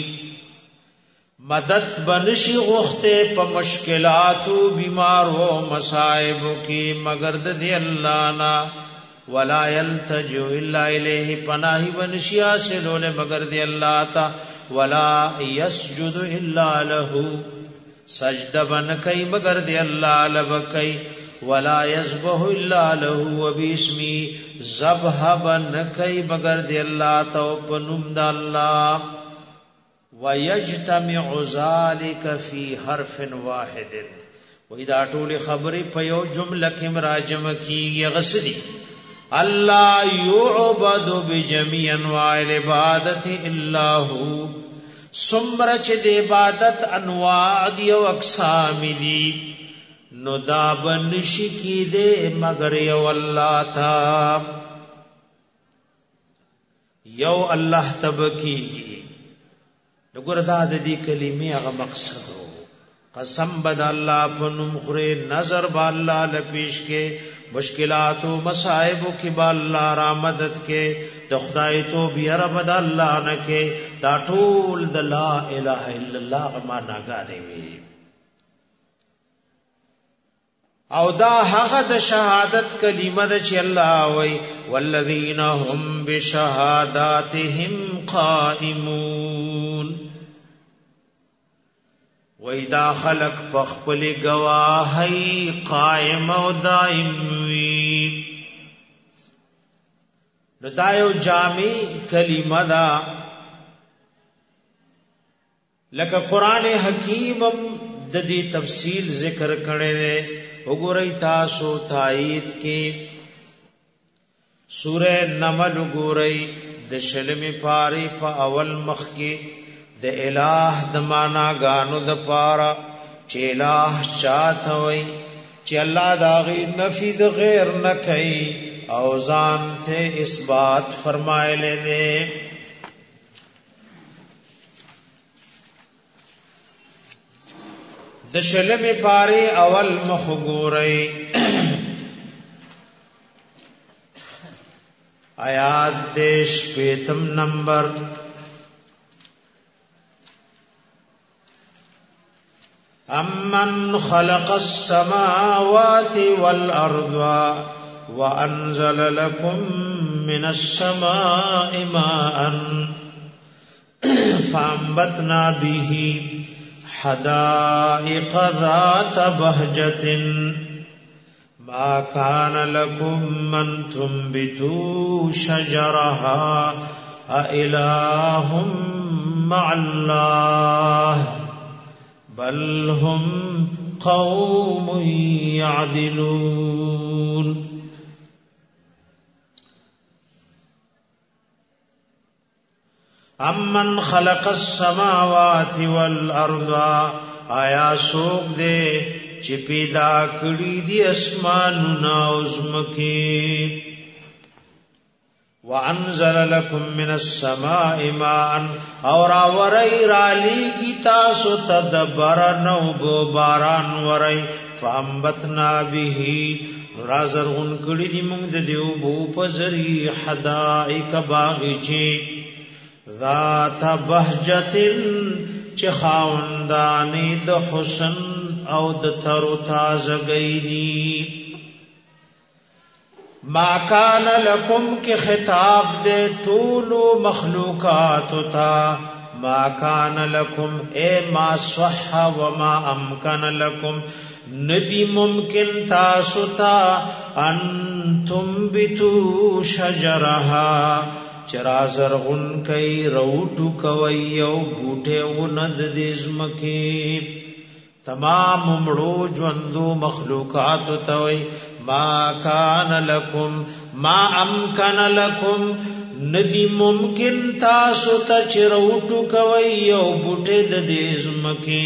مدد بنشی غخته په مشکلات او بیمارو مصائب کی مگر د دی الله نا ولا يلتجو الا الیه پناہی بنشی حاصلول مگر دی الله تا ولا يسجد الا له سجده بن کوي مگر دی الله لبکای ولا يذبح الا له وباسمي ذبح بن کوي مگر دی الله تو پنوم د الله ويجتمع ذلك في حرف واحد واذا طول خبري په یو جمله کې مراجم کیږي غسدي الله يعبد بجميع انواع العبادت الا هو سمره چې د عبادت انواع دی او اقسام دي نو دا بنشي کی دے مگر یو الله تا یو الله تبکیږي وګوره دا د دې کلمې هغه مقصد وو قسم بد الله پنوم خره نظر با الله لپیش کې مشکلات او مصائب کې با الله را مدد کې د خدای تو بیا رب د الله نه کې دا ټول د لا اله الا الله معنا غاړي وي او دا هغه د شهادت کلمه ده چې الله وای والذین هم بشهاداتهم قائمون وای دا خلق پخپل گواهی قائم او دائم وی دا یو جامع کلمه ده لکه قران حکیمم د دې تفصیل ذکر کړي نه وګورئ تاسو تایید کې سورہ نمل وګورئ د شلمې پاری په اول مخ کې د الہ د معنا غانو د پارا چې الہ چاته وي چې الله دا غي نفي د غیر نه کوي او ځان ته اثبات فرمایله دي د شلمې پاری اول مخ ګورئ آیات دیش پیتم نمبر امن خلق السماوات والارض وانزل لكم من السماء ماء فانبتنا به حدائق ذات بهجة ما كان لكم من تنبتوا شجرها أإله مع الله بل هم قوم يعدلون امن خلق السماوات والارض آیا سوق دے چې پیدا کړی دي اسمانونه او زمکې وانزل لكم من السماء ماء اور اورای رالی کی تاسو تدبرن او باران ورای فانبتنا به رازرون کړی دي موږ د دیو بو پزری حدائق باغچې ذات بهجتن چې خاوندانی د حسن او د ترو تازه گئی ما کان لکم کی خطاب دے طول مخلوقات تا ما کان لکم اے ما صح وما امکن لکم ندی ممکن تاسو تا انتم بتو شجرها چرا زرغن کئی روٹو کوئی او بوٹے وند دیزمکی تمام مړو ژوندو مخلوقات توي ما کان لکم ما امکن لکم ندی ممکن تاسو ته چروټو کوي او بوټه د دې زمکه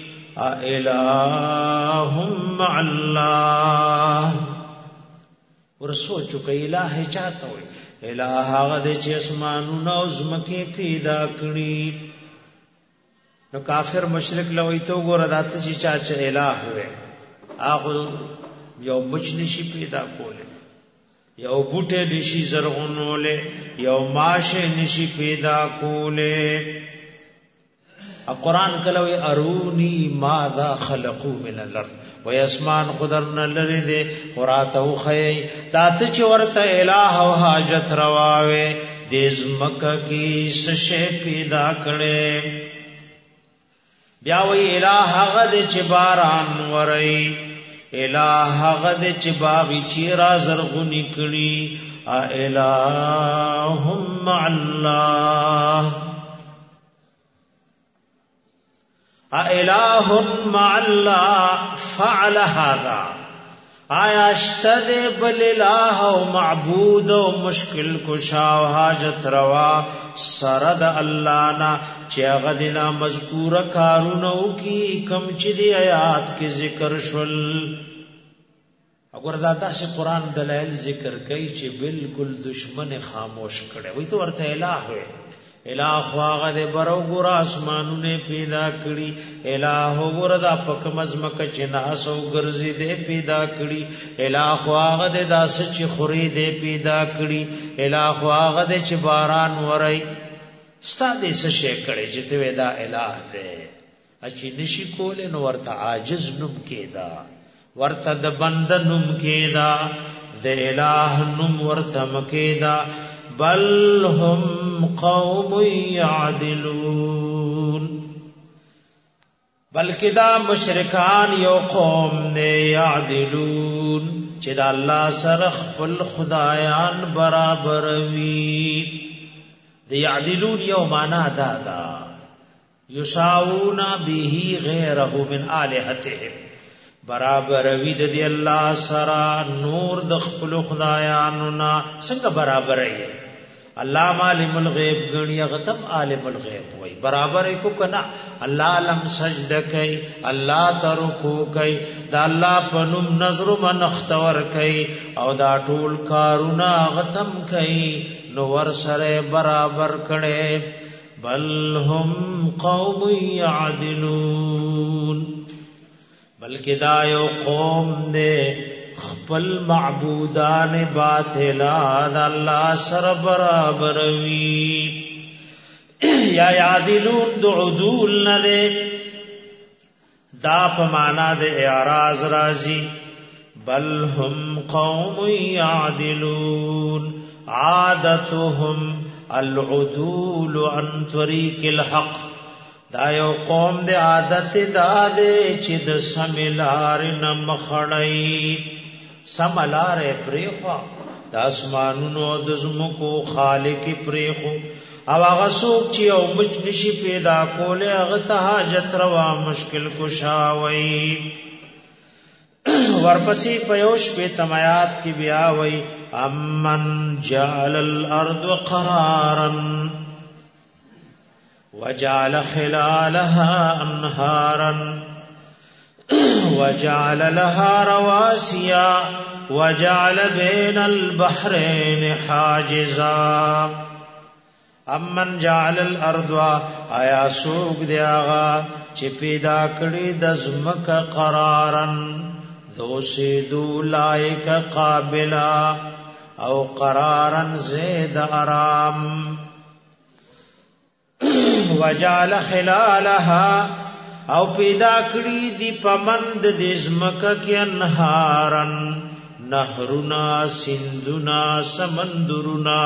الہم الله ورسوچو کوي الہ چاته وي الہ هغه د چې اسمانونو او زمکه پیدا کړی نو کافر مشرک لوي ته ګور راته چې چا چې الہ وي هغه یو مچ نشي پیدا کوله یو بوټه نشي زرغونوله یو ماشه نشي پیدا کوله قرآن کلوی ارونی ماذا خلقو من الارض وی اسمان خدرنا لری دے قرآتو خی تات چی ورطا الہ و حاجت رواوے دیز مکہ کی سشے پیدا کڑے بیا وی الہ غد چې باران ورئی الہ غد چې باغچی را زرغونی کړي الہم مع الله الہ مع الله فعل هذا آیا اشتد بل الہ و معبود و مشکل کشا و حاجت روا سرد اللہ نا چی اغدنا مذکور کارونو کی کم چی دی آیات کی ذکر شل اگر دادا سے قرآن دلائل ذکر کئی چی بالکل دشمن خاموش کرے وی تو ارتا الہ ہوئے الہ خواغ دے برو گورا اسمانو نے پیدا کری الہ گورا دا پکم ازمک چناسو گرزی دے پیدا کری الہ خواغ دے دا سچ خوری دے پیدا کری الہ خواغ دے چی باران ورائی ستا دے سشے کڑے جتوے دا الہ دے اچی نشی کولے نو ورطا عاجز نم کے دا ورطا دا بند نم کے دا دے الہ نم ورطا مکے دا بل هم قوم يعدلون بلکہ دا مشرکان یو قوم نے یعدلون چې دا الله سره خپل خدایان برابر وی دی یعدلون یو معنا دا یساوون به غیره من الہتهم برابر وی د دی الله سره نور د خپل خدایانو نا څنګه برابر ای اللہ عالم الغیب گنی غتم عالم الغیب وی برابر کو کنا اللہ لم سجد کئی اللہ ترکو کئی دا اللہ پنم نظر من اختور کئی او دا ټول کارونا غتم کئی نور سر برابر کڑے بل هم قوم یعدلون بلکہ دا یو قوم دے خپل معبودان باطلا دا اللہ سر برابر وی یا یعدلون دو عدول ندے دا پمانا دے اعراض رازی بل هم قوم یعدلون عادتهم العدول عن طریق الحق دا یو قوم دے عادت دا دے چی دا سملار نمخڑی سملار پریخوا دا اسمانونو دزمکو خالق پریخو او آغا سوک چی او مچ نشی پیدا کولے اغتا حاجت روا مشکل کشاوئی ورپسی پیوش پی تمیات کی بیاوئی امن جعل الارض قرارا وجعل خلالها انهارا وجعل لها رواسيا وجعل بين البحرين حاجزا امن جعل الارض آیا سوق دی آغا چی پیدا کړي د زمکه قرارا دوسیدو لائق قابلا او قرارا زید آرام وجعل خلالها او پیدا کړي دی پمند د زمکه کې انهارن نهرنا سندنا سمندرنا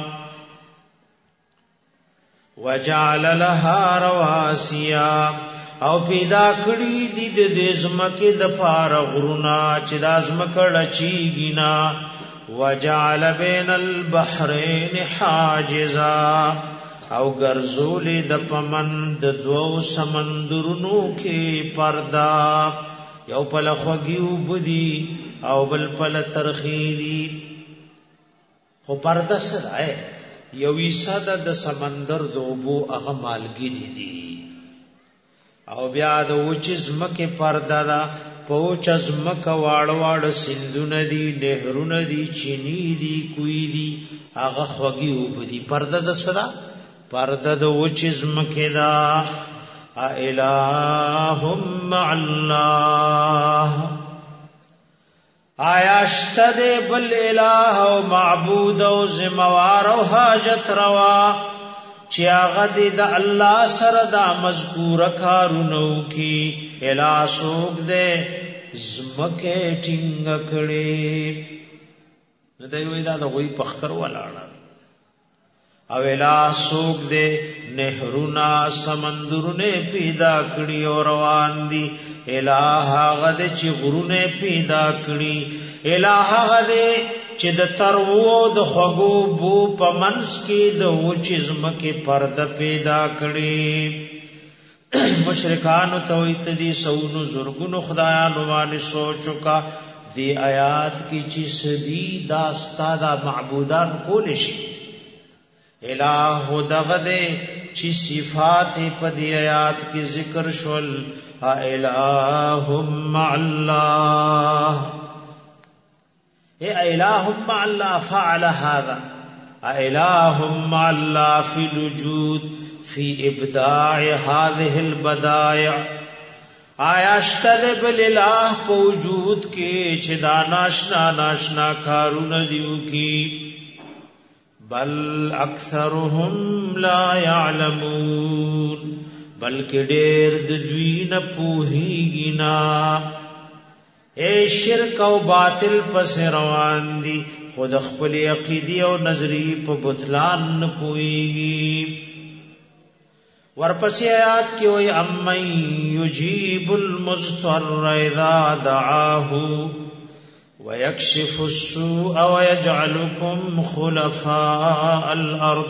وجعل لها رواسیا او پیدا کړي دی د زمکه د پار غرونا چې د زمکه لچیږي وجعل بین البحرین حاجزا او ګرځولې د پمند دوو سمندرونو کې پردا یو پل خوږیو بدی او بل پل ترخیلی خو پردا سره یو ایساده د سمندر دوبو هغه مالګی دي او بیا د وچز مکه پردا دا پوچز مکه واړ سندونه دي نهرونه دي چینی دي کوی دي هغه خوږیو بدی پردا د سره پرده د وچز مکدا الہم اللہ آیا اشتد بل الہ و معبود و زموار و حاجت روا چی آغد دا اللہ سر دا مذکور کارونو کی الہ سوک دے زمکے ٹنگ کڑی ندائیوی دا غوی پخکر والانا او الہ سوک دے نهرونا سمندرونه پیدا کړی او روان دي الہ غد چې غرونه پیدا کړی الہ غد چې د ترو د خغو بو پمنس کې د وچ زمکه پرده پیدا کړی مشرکان توحید دي سونو زرګونو خدایانو باندې سوچو کا دی آیات کی چې سدی داستا دا معبودان کول شي الہ دغه چې صفات په دی آیات کې ذکر شول الہم الله الہم الله فعل هذا الہم الله فی الوجود فی ابداع هذه البدائع آیا شتد بل الہ په وجود کې چې دا ناشنا کارونه دیو کی بل اکثرهم لا يعلمون بلکې ډېر د دوی نه پوهیږي نه اے شرک او باطل پس روان دي خود خپل عقیدی او نظری په بطلان نه پوهیږي ورپسې آیات کې وای امن یجیب المضطر اذا دعاه ويكشف السوء ويجعلكم خلفاء الارض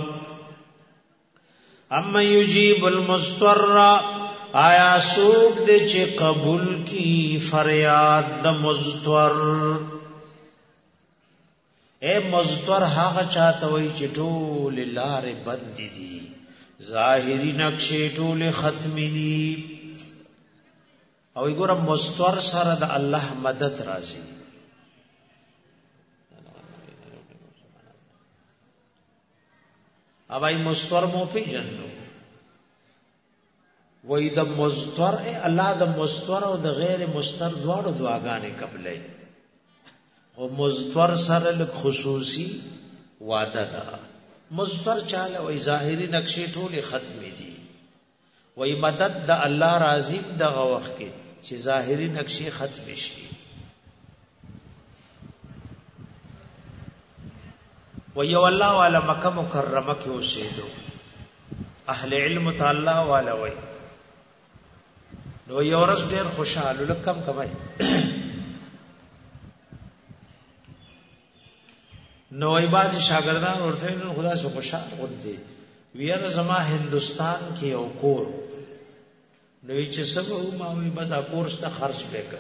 امن یجیب المضطر آیا سوک دے چې قبول کی فریاد د مضطر اے مضطر هغه چاته وای چې ټول لارې بند دي ظاهری نقشې ټول ختم دي او وګوره مستور سره د الله مدد راځي اوبای مستور مو پیژنو وای د مستور الله د مستور او د غیر مستور دواړو دعاګانې قبلې او مستور سره له خصوصي وعده ده مستر چاله وای ظاهری نقشې ټوله ختم دي وای مدد د الله راضی دغه وخت کې چې ظاهری نقشې ختم شي وای الله والا مکه مکرمه کې اوسېدو اهل علم تعالی والا وای نو یو ورځ ډېر خوشاله لکم کمای نو ای باز شاګردان ورته نو خدا سو خوشاله ودی ویره زما هندستان کې یو کور نو چې سبا ما وی بس کورسته خرج وکړ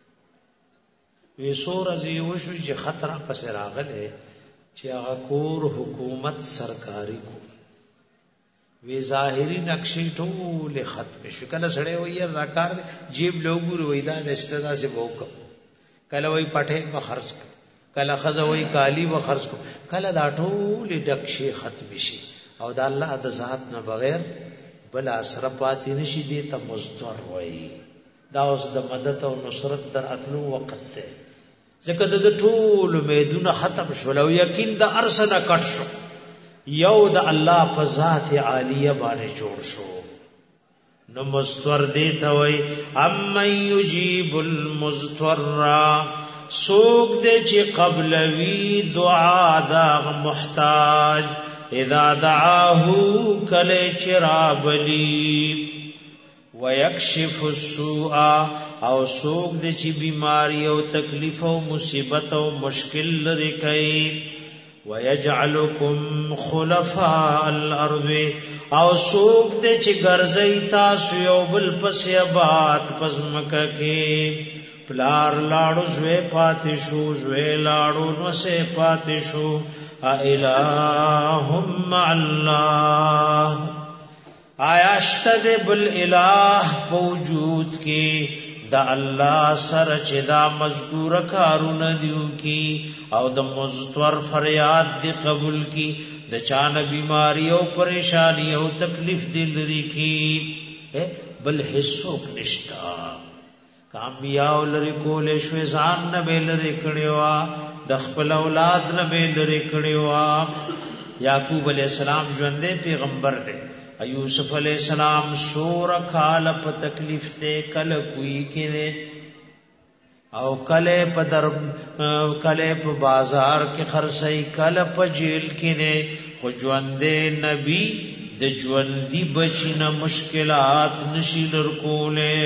وی سور از یو شو چې خطر پس راغله چې هغه کور حکومت سرکاري کو وی ظاهری نقشې ټول ختم شو کله سړی وی راکار جیب لوګور وی دا نشته سے ووک کله وی پټه په خرج کله خزوی کالی و خرج کو کله دا ټول ډکشي ختم شي او دا الله د ذات نه بغیر بل اثر پاتې نشي دي ته مستر وای دا اوس د مدد او نصرت در اتلو وخت ته ځکه د ټول امیدونه ختم شول او یقین د ارسنه کټ شو یو د الله په ذات عالیه باندې جوړ شو نو مستر دی ته وای امن یجیب المضطر سوک دے چی قبلوی دعا دا محتاج اذا دعاہو کلے چرابلی ویکشف السوء او سوک دے چی بیماری او تکلیف او مصیبت او مشکل لرکئی ویجعلکم خلفاء الارض او سوک دے چی گرزی تاسو یو بل پس یبات پزمکا کی پلار لاړو زوی پاتې شو زوی لاړو نو سه پاتې شو الہم الله آیا شتد بل الہ موجود کی دا الله سره چې دا مذکور کارونه دیو کی او د مستور فریاد دی قبول کی د چانه بیماری او پریشانی او تکلیف دی لري کی بل حصو نشتا کامیاو لري کولې شوي ځان نه به لري کړیوا د خپل اولاد نه به لري کړیوا یعقوب علی السلام ژوندې پیغمبر دی یوسف علیہ السلام سور کال په تکلیف ته کله کوي کړي او کله په بازار کې خرڅي کله په جیل کې نه خو ژوندې نبی د ژوندۍ بچینه مشکلات نشي لرکوله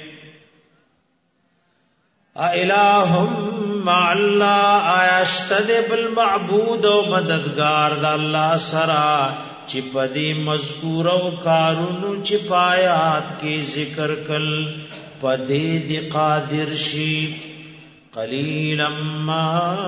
الہم مع الله آیاشتد بالمعبود او مددگار د الله سرا چې پدې مذکور او کارونو چې پایات کې ذکر کل پدې دی قادر شي قلیلا ما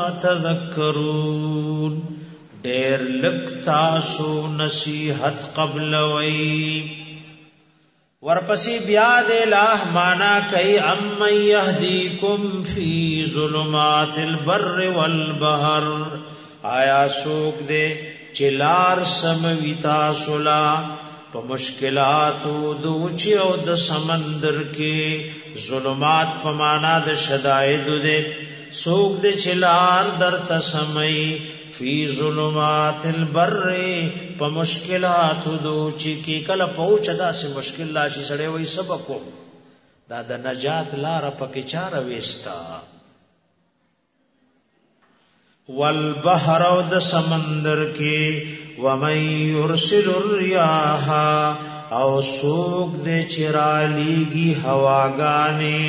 تذکرون ډېر لک تاسو نصیحت قبل وی ورپسې بیا د الہ معنا کوي ام یهدیکم فی ظلمات البر والبحر آیا سوک دے چلار سموی تاسو لا په مشکلاتو د اوچي او د سمندر کې ظلمات په معنا د شدائد دې سوک دې چلار در تسمئی فی ظلمات البر په مشکلاتو د اوچي کې کله پوچ داسې مشکل راشي سړی وای سبقو دا د نجات لار پکې چاره وېستا والبحر او د سمندر کې ومن يرسل الرياح او سوق دې چرالیږي هواګانې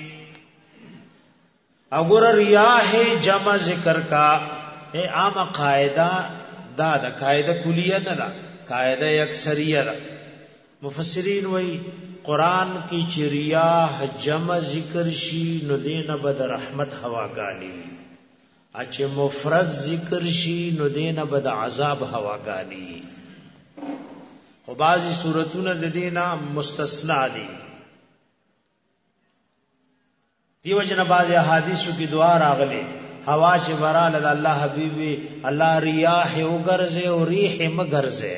اگر ریاح جمع ذکر کا اے عام قاعده دا د قاعده کلیه نه ده قاعده اکثریه ده مفسرین وای قران کې چې ریاح جمع ذکر شي نو دینه بد رحمت هواګانی اچه مفرد ذکر شي نو دینه بد عذاب هواګانی خو بعضی صورتونه د دینه مستثنا دي دیو جن بعضی احادیثو کی دعا راغلي هوا چې براله د الله حبيبي الله ریاح وګرځي او ریح مګرځي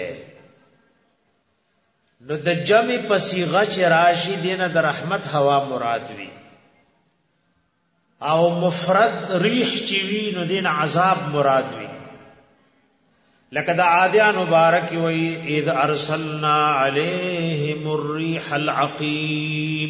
نو د جمع په صيغه چې راشي دینه د رحمت هوا مراد وي او مفرد ریح چې وی نو دین عذاب مراد وی لکه د عادیان مبارک وی اذ ارسلنا علیهم الريح العقيم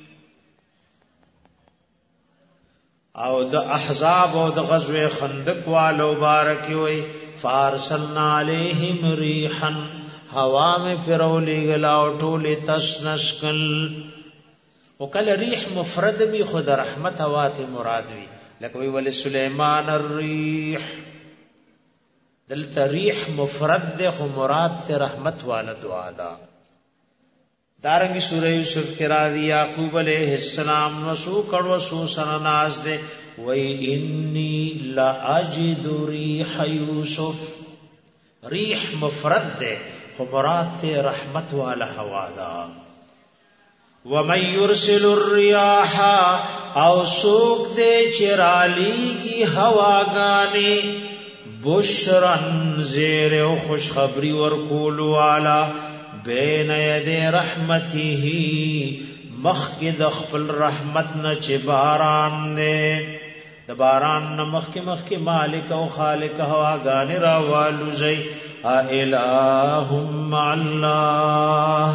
او د احزاب او د غزوه خندق والو مبارک وی فارسلنا علیهم ريحا هوا میں پھرولې غلا او ټوله تسنشکل وکل ریح مفرد بھی خود رحمت هوات مراد وی لکه وی ول سليمان الريح دلته ریح مفرد ده خو مراد ته رحمت والا دعا دا دارنګ سورہ یوسف کې را دی یعقوب علیہ السلام نسو کړو سو سناز ده وی انی لا اجد ریح یوسف ریح مفرد ده خو مراد ته رحمت والا هوا دا ومن يرسل الرياح او سوق دے چرالیگی هواگانی بشرن زیر و خوشخبری ورکول والا بین ید رحمته مخک دخپل رحمت نچ باران دے د باران مخک مالک او خالق هواگانی راوالو زی الہم اللہ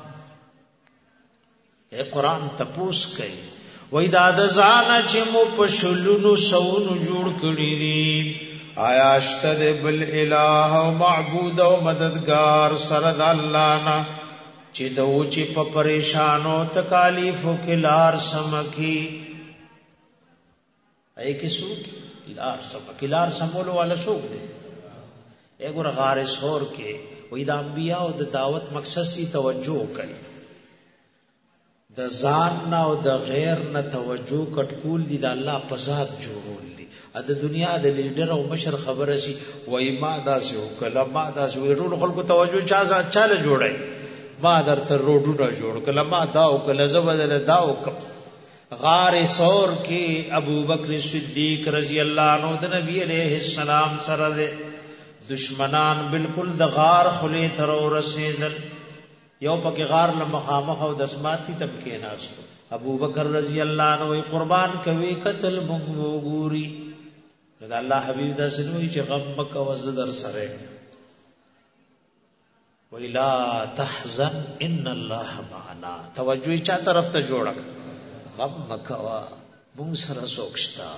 اے قرآن تپوس کئی وی دا د ځانه چې مو په شلونو سونو جوړ کړی دي آیا شته د بل الہ او معبود او مددگار سره د الله نه چې د اوچې په پریشانو تکالیفو کې لار سمکی اې کې سوک لار سمکی لار سمولو والا سوک دی اګور غار سور کې وی د انبیاء او د دعوت مقصد سی توجه کوي د ځان نه او د غیر نه توجه کټکول دي د الله په ذات جوړول دي د دنیا د لیډر او مشر خبره شي وای ما داسې وکړه ما داسې ټول خلکو توجه چاله جوړای ما درته روډونه جوړ کړه ما دا وکړه زبدل دا وکړه غار سور کې ابو بکر صدیق رضی الله عنه د نبی علیہ السلام سره دشمنان بالکل د غار خلی تر ورسېدل یو پکې غار له مخامخ او د اسماتی تب کې ناستو ابو بکر رضی الله عنه قربان کوي قتل مغوري دا الله حبیب دا سنوي چې غم مکه وزدر سره ویلا تحزن ان الله معنا توجه چا طرف ته جوړک غم مکه مونږ سره څوک شته.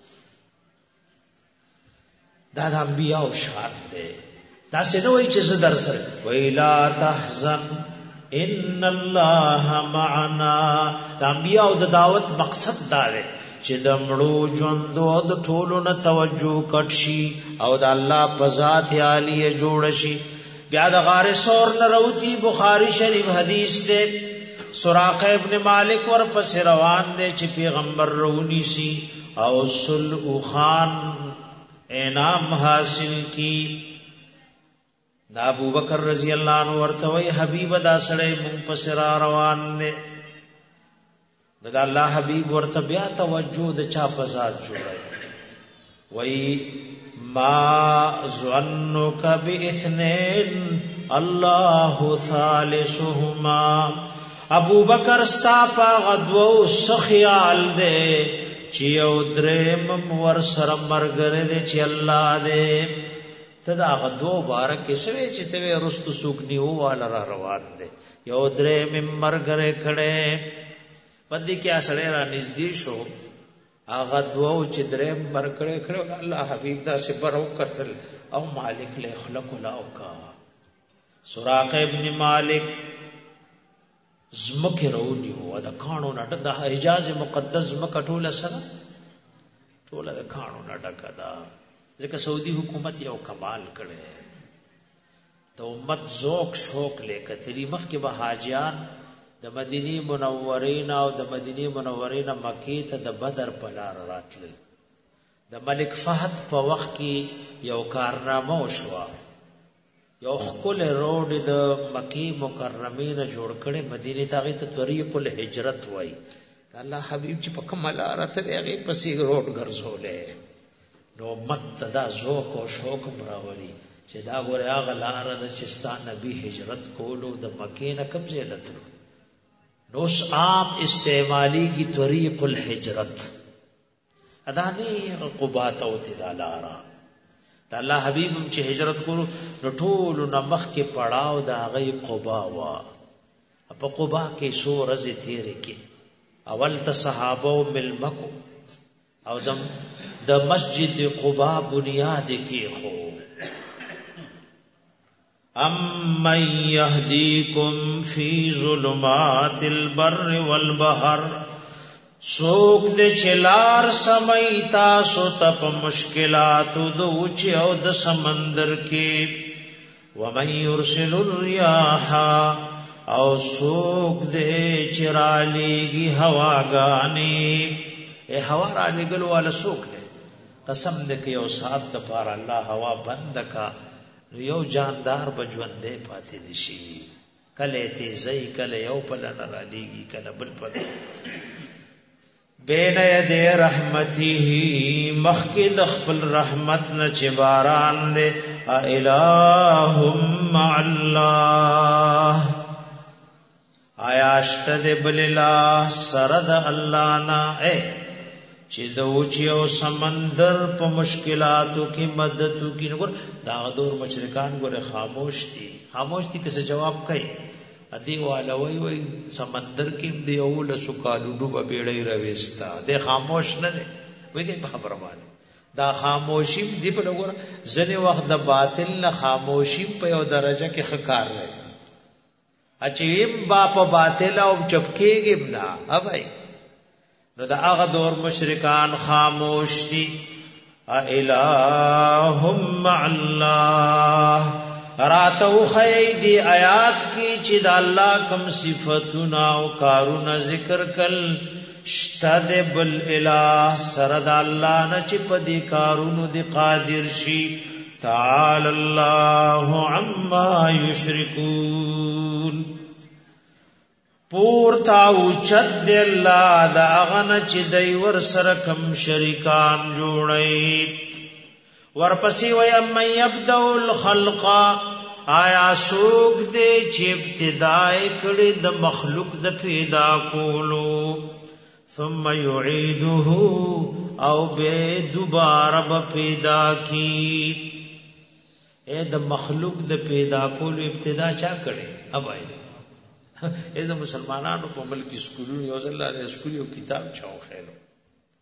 دا د انبیاء شان دی. تاسو نه وایئ چې زه در سره ویلا تحزن ان الله معنا. د انبیاء د دعوت مقصد دا دی چې د مړو ژوندو د ټولو نه توجه کټ شي او د الله په ذات عالی جوړ شي. بیا د غار ثور نه راوتی بخاری شریف حدیث دی. سراقه ابن مالک ورپسې روان دی چې پیغمبر رونی سي او سلء خان انعام حاصل کی. دا ابو بکر رضی اللہ عنہ ورته وی حبیب دا سړی مونږ پسې را روان دی. دا الله حبیب ورته بیا توجه د چا په ذات جوړای وی ما ظنک باثنین الله ثالثهما. ابو بکر ستا پا غدو سخیال دے چی او درم ور سر مرگر دے چی اللہ دے. تدا غدو بارک سوے چی توے رست سوکنیو والا را روان دے یو درم مرگر کھڑے. بندی کیا سڑے را نزدی شو غدو چی درم مرگر کھڑے اللہ حبیب دا سے برو قتل او مالک لے خلق لاؤ کا. سراقه ابن مالک زمکه رونی هو د کانو نټ د حجاز مقدس زمکه ټوله سره ټوله د کانو نټ کدا. ځکه سعودي حکومت یو کمال کړي د امت ذوق شوق لیکتلی. مخکې به حاجیان د مدینه منورین او د مدینه منورین مکی ته د بدر په لار راتلل. د ملک فهد په وخت کې یو کارنامه وشوه. یو خپل روډ د مکی مکرمه نه جوړ کړي مدینه ته غي ته طریق الهجرت وای. الله حبیب چې په کومه لار ته هغه پسې روډ ګرځولې نو مت دا ذوق او شوق براوري چې دا ګوره هغه لار د چستان نبی هجرت کولو د مکی نه کمزې لته نو عام استعمالی کی طریق الهجرت ادانه قبات او تدالارا. دا الله حبیب چې هجرت کولو نو ټول نمخ کې پړاو دا غي قبا وا. په قبا کې سو ورځې تیرې کې اول ته صحابه ملمکو او د مسجد قبا بنیاد کې خو امن يهديكم في ظلمات البر والبحر. سوک دے چلار سمئی تاسو تپ مشکلاتو دو اوچی او د سمندر کی. ومن یرسل الریاح او سوک دے چرالیگی ہواگانی. اے ہوا را لگل والا سوک دے قسم دے کہ یو سات دا پار اللہ ہوا بند کا یو جاندار بجون دے پاتی نشی. کلے تیزی کلے یو پلن را لیگی کلے بل پلن بین یدی رحمته مخکد خپل رحمت نه چباران دے. الہم اللہ آیاشت دے بل الہ سرد اللہ نا. اے چی دوچی او سمندر پا مشکلاتو کی مددو کی نگر دا دور مشرکان گوره خاموش تی کسی جواب کئی ادی والوی وی سمندر کیم دی اول سکالو ڈوبا بیڑی رویستا دی خاموش نده وی گئی خبر مانی دا خاموشیم دی پا لگو را زنی وقت دا باطل نا خاموشیم پا یو درجہ کی خکار رہی اچھیم با پا باطل او چپکے گیم نا ابائی نو دا اغا دور مشرکان خاموش دی. الہم اللہ راتو خی دی آیات کی چی دا اللہ کم صفتنا و کارونا ذکر کل شتد بل الہ سرد اللہ نا چی پا دی کارونو دی قادر شی. تعالی اللہ عما یشرکون پورتا اوچت دی اللہ دا اغن چی دی ور سرکم شرکان جوڑی. ورپسی وی امن یبدو الخلقا آیا سوک دے چی ابتدائی کڑی دا مخلوق دا پیدا کولو ثم یعیدو او بے دوبارہ با پیدا کی. اے دا مخلوق دا پیدا کولو ابتدا چا کڑی اب آئی ایزا مسلمانانو پا ملکی سکولون یوز اللہ علیہ سکولی و کتاب چاو خیلو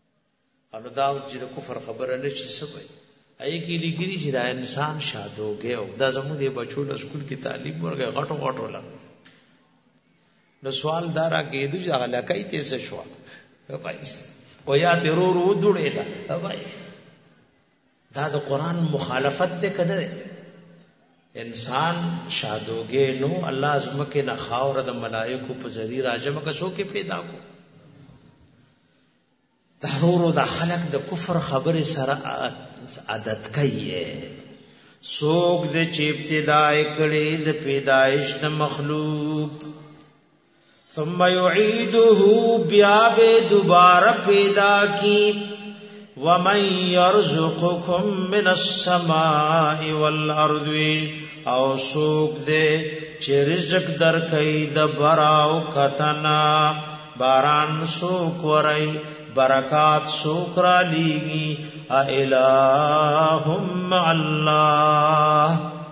انو دا چې د کفر خبره نشي سبای ای کی لګری چې دا انسان شادوګه او دا زموږ د بچو د سکول کې تعلیم ورغه غټو غټو لا نو سوال دارا کېدو چې هغه لکای ته څه شو بھائی او یا ضرور ودړې دا بھائی دا د قران مخالفت ده کنه انسان شادوګه نو الله زمکه نه خاور د ملائکه په ذریعہ راجم کا سو کې پیدا کو ضرور د خلق د کفر خبره سره عادت کوي سوق د چې ابتداء کړي د پیدایش د مخلوق ثم يعيده بیا به دوباره پیدا کی ومن يرزقكم من السماء والارض او سوق دے چې رزق درکې د براو کتنا باران سوق ورای برکات سوق را لیږي الہم الله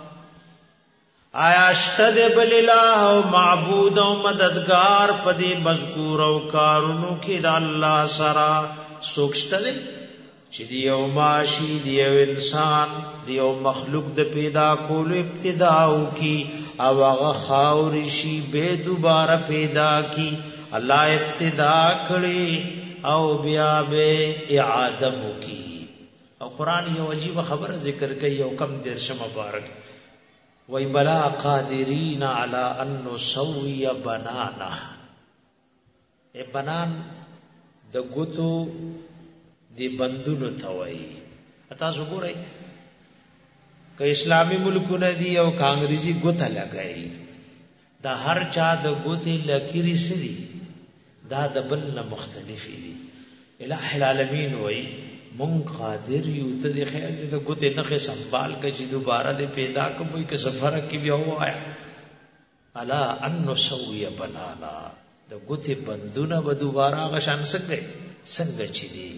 آیا اشتد بل الہ و معبود و مددگار پدی مذکور و کارونو کی دا اللہ سرا سوکشتد چی دیو ماشی دیو انسان دیو مخلوق د پیدا کولو ابتداو کی او اغا خاورشی بے دوبارہ پیدا کی اللہ ابتدا کری او بیا بے اعادمو کی او قرآن یو عجیب خبر ذکر کئی یو کم درش مبارک وی بلا قادرین علی ان نسوی بنانا اے بنان د ګوتو دی بندونو توي اتا وګورئ ک اسلامی ملکونه دی او کانګریزي ګوته لګای دا هر چا د ګوتې لکيري سړي دا د بل نه مختلفي دي الہ العالمین وی مون قادر یو ته د خیر د ګوتې نخې سنبال کې چې دوباره د پیدا کوي که سفر کې بیا وایا الا ان نسوی بنانا د ګوتې بندونه به دوباره غشان څنګه چي دي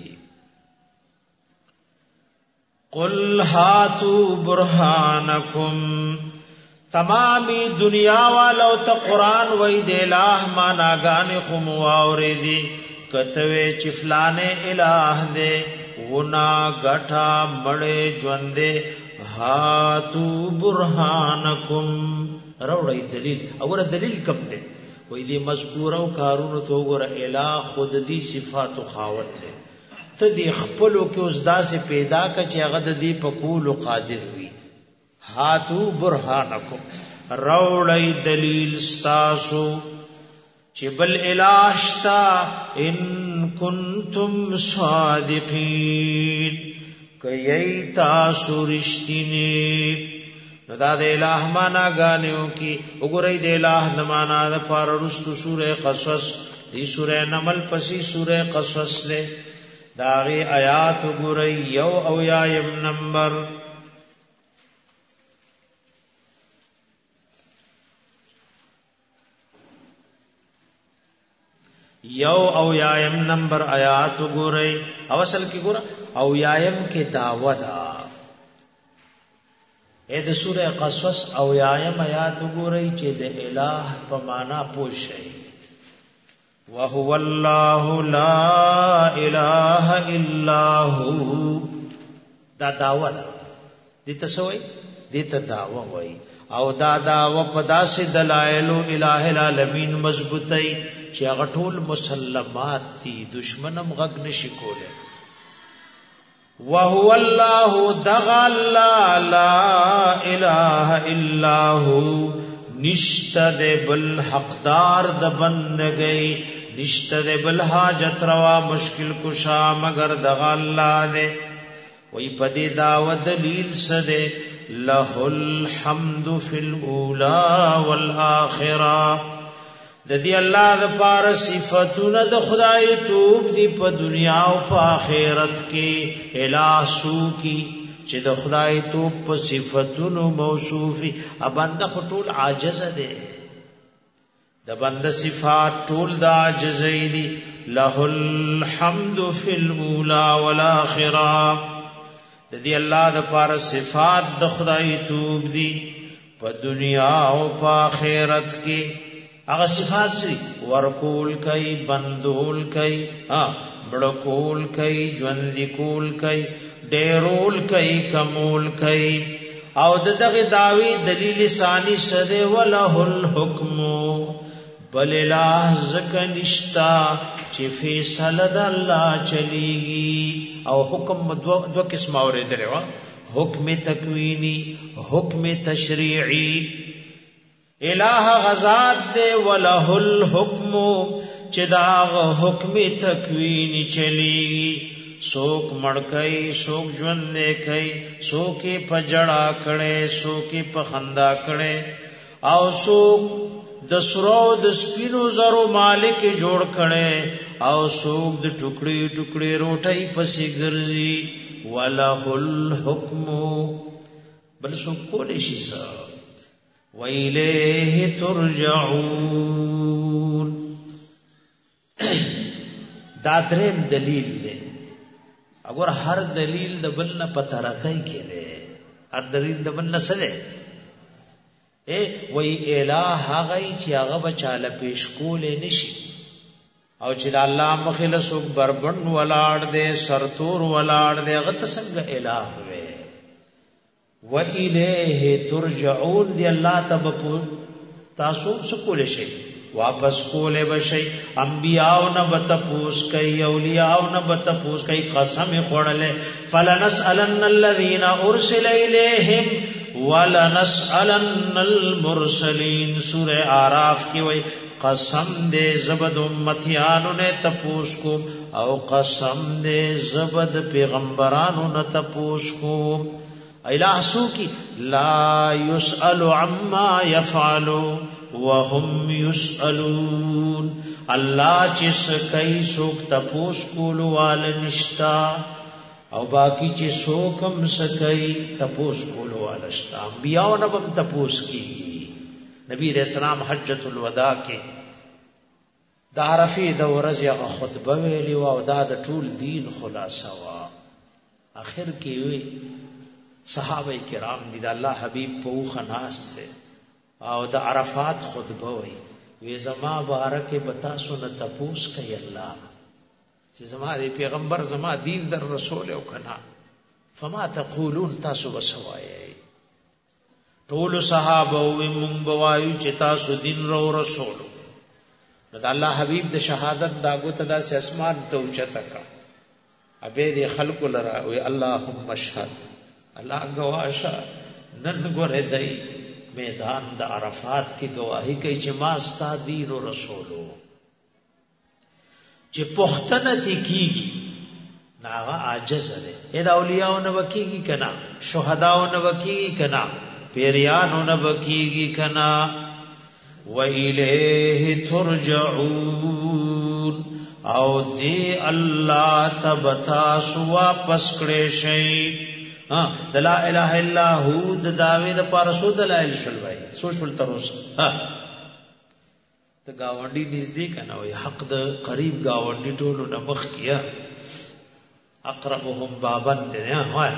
قل هاتوا برهانکم تمامی دنیا والو ته قران وای د الہ معناګان خو مواوردي کتوې چفلانه الہ دې ونا غټا مړې ژوندې هاتو برهانکم روړی دلیل اور دلیل کم دې وې دې مذکور او کارونو تو ګره الہ خود دې صفات خاوت دې ته دې خپلو کې اوس داسې پیدا ک چې هغه دې په کول قادر وي هاتو برهانکم روړی دلیل ستاسو چې بل الاشتا ان کنتم صادقین کای تاسو رښتینی نو دا د الہ معنا غانیو کی وګورئ د الہ د معنا د پر رستو سوره قصص دی سوره نمل پسې سوره قصص له داغي آیات وګورئ یو او یایم نمبر یو او یایم نمبر آیات ګورئ او اصل کې ګور او یایم کې دعوه دا اې د سوره قصص او یایم آیات ګورئ چې د الہ په معنا پوښي وهو الله لا اله الا هو دا دعوه دا دې تسوي دې ته دعوه وای او دا دعوه په داسې دلایل الہ العالمین مضبوطی چې هغه ټول مسلمات دي دشمنم غږ نشي کوله وهو الله دغ لا اله الا هو نشته بل حقدار د بندګۍ نشته بل حاجت روا مشکل کشا مگر دغ الله دې وای پدې داو دلیل سده له الحمد فی الاولى والآخرة د دې الله د پار صفاتونه د خدای توب دی په دنیا او په آخرت کې الہ سو کی چې د خدای توب په صفاتونو موصوفي ا بنده ټول عاجز ده د بنده صفات ټول د عاجز دي له الحمد فی الاولى والآخرة د دې الله د پار صفات د خدای توب دی په دنیا او په آخرت کې هغه صفات سي ورکول کوي بندول کوي بڑکول کوي ژوند کول کوي ډیرول کوي کمول کوي او دغه داوی دلیل ثانی سده وله الحكم بل الہ زکه نشتا چې فیصله د الله چلیږي او حکم دو قسم اوریدل و حکم تکوینی حکم تشریعی الہ غزاد دے وله الحکم چې دا حکم تکوینی چلیږي سوک مړکای سوک ژوند نه کوي سوک په جړه کړي سوک په خندا کړي او سوک د سرو د سپینو زرو مالک جوړ کړي او سوک د ټوکړي ټوکړي روټي پسې ګرځي وله الحكم بل سوک کول شي سا وإليه ترجعون دا دریم دلیل دی اگر هر دلیل د بل نه پته راکای کړي هر دلیل د بل نه سره وی الہ هغه چې هغه بچاله پیش کول نشي او چې د الله مخله سوک بربند ولاړ دے سرتور ولاړ دے هغه څنګه الہ وي و الیه ترجعون دی الله تب تاسو سکول شي واپس کولې بشي انبیاء نه بتپوس کوي اولیاء نه بتپوس کوي قسم خورلې فلنسالن الذين ارسل اليهم ولنسالن المرسلین سورہ اعراف کی وای قسم دے زبد امتیانو نے تپوس کو او قسم دے زبد پیغمبرانو نے تپوس کو الہ سو کی لا يسأل عما يفعل وهم يسألون اللہ چس کئی سوک تپوس کولو وال نشتا او باقی چې سوکم سکئی تپوس کولو والشتا انبیاء نبم تپوس کی نبی علیہ السلام حجت الوداع کې دا عرفی د ورځ یو خطبه ویلی او دا د ټول دین خلاصه وا اخر کې وی صحابه کرام دي د الله حبیب په خناست او د عرفات خطبه وی زما بارک بتا سن تپوس کوي الله چې زما دی پیغمبر زما دین در رسول او کنا فما تقولون تاسو بسوایي ټول صحابه او من بوایو چې تاسو دین رو رسول د الله حبیب د شهادت داغو ته د اسمان ته اوچته کا ابه دی خلق لرا وی اللهم اشهد الله گواشه نن ګره دی میدان د عرفات کې گواہی کوي چې ما ستا دین او رسولو چې پختنه تی کیږي ناغه عاجز ده اې دا اولیاء نو وکیږي کنا شهدا نو وکیږي کنا پیریان نو وکیږي کنا و الیه ترجعون او دی الله تبتا سو واپس کړي شي د لا اله الا هو د داوی د پارسو دلایل شلوي سوشل تروس ته گاونډي نږدې کنه وي حق د قریب گاونډي ټولو نه مخ کیا اقربهم بابا دې وای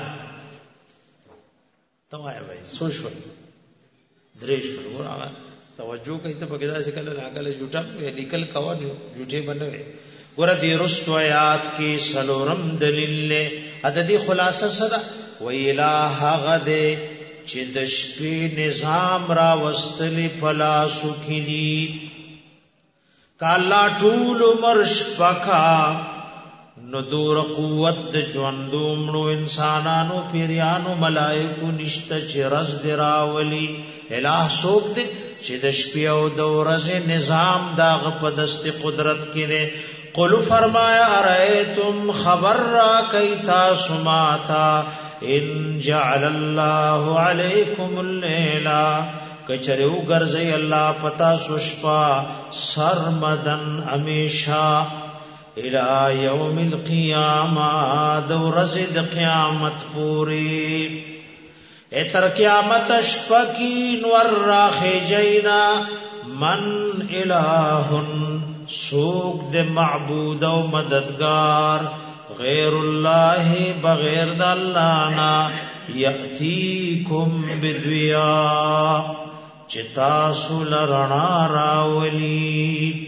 ته وای وای سوشل دریش ورغه توجه کوي ته بګدا شکل راغله جوټه لیکل کوا دی جوټه بنوي ګور دې رست آیات کې سلورم دلیل له عددي خلاصه صدا ویلا غده چې د شپې نظام را وستلی پلاسو کړي کالا ټول مرش پکا نو دور قوت د ژوندومړو انسانانو پیرانو ملائکو نشته چې رز دراولي الہ سوک دې چې د شپې او د ورځې نظام داغ په دست قدرت کې ده قل فرمایا ارایتم خبر را کیتا سماتا ان جعل الله علیکم الليل کچریو ګرځي الله پتا سشپا سرمدن امیشا الى یوم القیامه دورز د قیامت پوری اتر قیامت شپکی نور راخجینا من الہ سوق د معبود او مددگار غیر الله بغیر د الله نا یاتیکم بدویا چې تاسو لرنا راولي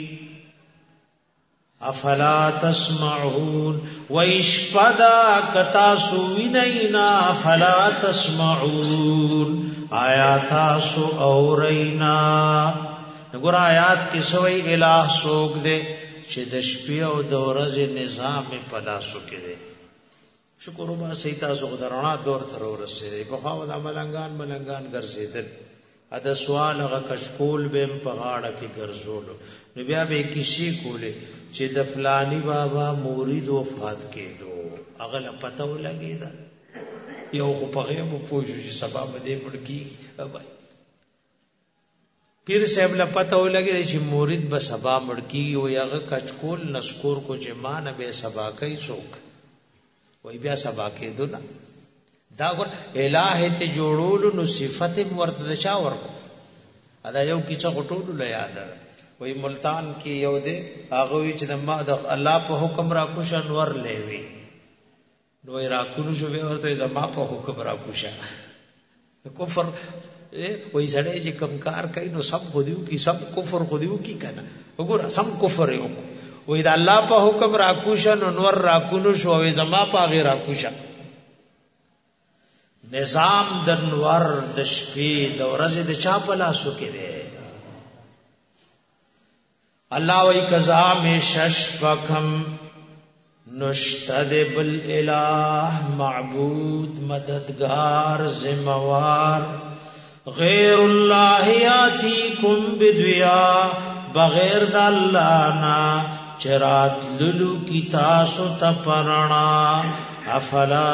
افلا تسمعون واشپدا کتاسو وینینا فلا تسمعون آیات تاسو اورینا نګور آیات کې سوې الہ سوګ دے چې د شپې او د ورځې نظام په لاسو کې دی شکر وبا سیتا سو درنا دور تر ورسېږي په خوا د ملنګان ګرځیدل ا د سوال غ کشکول بهم په غاړه کې ګرځول نو بیا به کسی کوله چې د فلانی بابا مرید وفات کېدو اغه پته ولګی دا یو خو په غیب پوښو چې سبب دې پړکی پیر صاحب له پته ولګی چې مرید به سبا مړکی او یغه کچکول نسکور کو چې مان به سبا کوي څوک وای بیا سبا کېدو نه دا ګور الہ ته جوړول نو صفت ورته چا ورکو ادا یو کیڅه غټول له یاد وای ملتان کې یو دې هغه وی چې د الله په حکم را کوش انور لوي نو را کونو شو به ورته زما په حکم را کوش کفر وای سړی چې کم کار کوي نو سب خودیو کی سب کفر خودیو کی کنه وګوره سم کفر یو وای دا الله په حکم را کوش انور را کونو شو وای زما په غیر را کوش نظام د نور د شپې د ورځې د چا په لاسو کې دی الله وی کذا می شش پکم نشتد بل الہ معبود مددگار ذمہوار غیر اللہ یاتیکم بدویا بغیر د الله نا چرات للو کی تاسو تپرنا افلا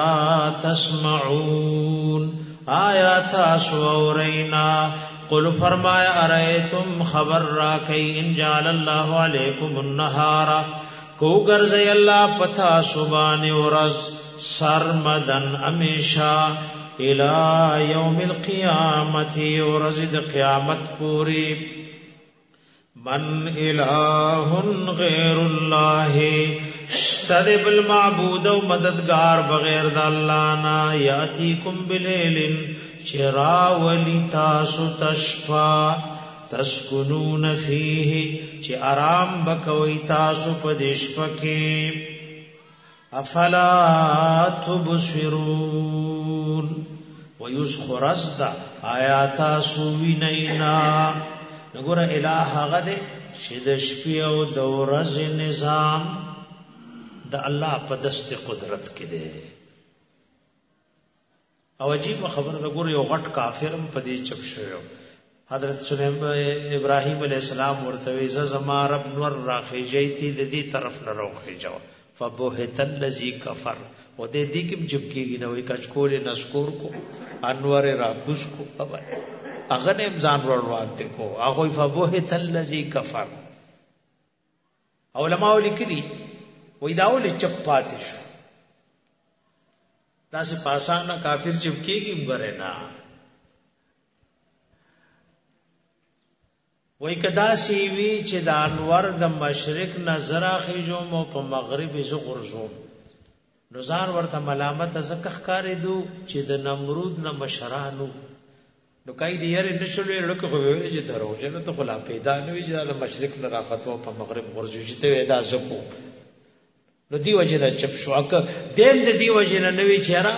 تسمعون آیات تاسو اورینا قل فرمایا ارایتم خبر را کئی ان جعل اللہ علیکم النهار کو گرزی اللہ پتا سبان ورز سرمدن امیشا الى یوم القیامت ورزد قیامت پوری من الہ غیر اللہ اشتدب المعبود و مددگار بغیر دا اللہ نا یاتیکم بلیل چرا ولی تاسو تشفا تسکنون فیه چی آرام بکوی تاسو پدیش پکی افلا تبصرون ویوس خرز دا آیاتا سوی نینا نگور الہ غده شدش پیو دورز نظام دا اللہ پدست قدرت کده او عجیب خبر دا ګور یو غټ کافرم پدې چپ شو حضرت سلیمان ابراهیم علیہ السلام ورته زما رب نور راخیږي د دې طرف نه راخیږي فبهت الذی کفر و دې دې کوم چپ کېږي نو کچکول نسکور کو انور راکوس کو هغه نه ځان ورواته کو هغه فبهت الذی کفر علماء لیکلي وې داول چپ پاتې شو دا سے پاسانا کافر چپکی کی مبرنا وای کدا سی وی چې د انور د مشرق نظر اخیجو مو په مغرب ز غرزوم نزار ورته ملامت زکه ښکارې دو چې د نمرود نه مشرانو نو کای دی یاره نشولې لکه خو ویل چې درو جنه ته خلا پیدا نه وی چې د مشرق نه رافتو په مغرب غرزو چې ته ادا زکو نو دی وجنه چپ شو اک دیم د دی وجنه نوی چهره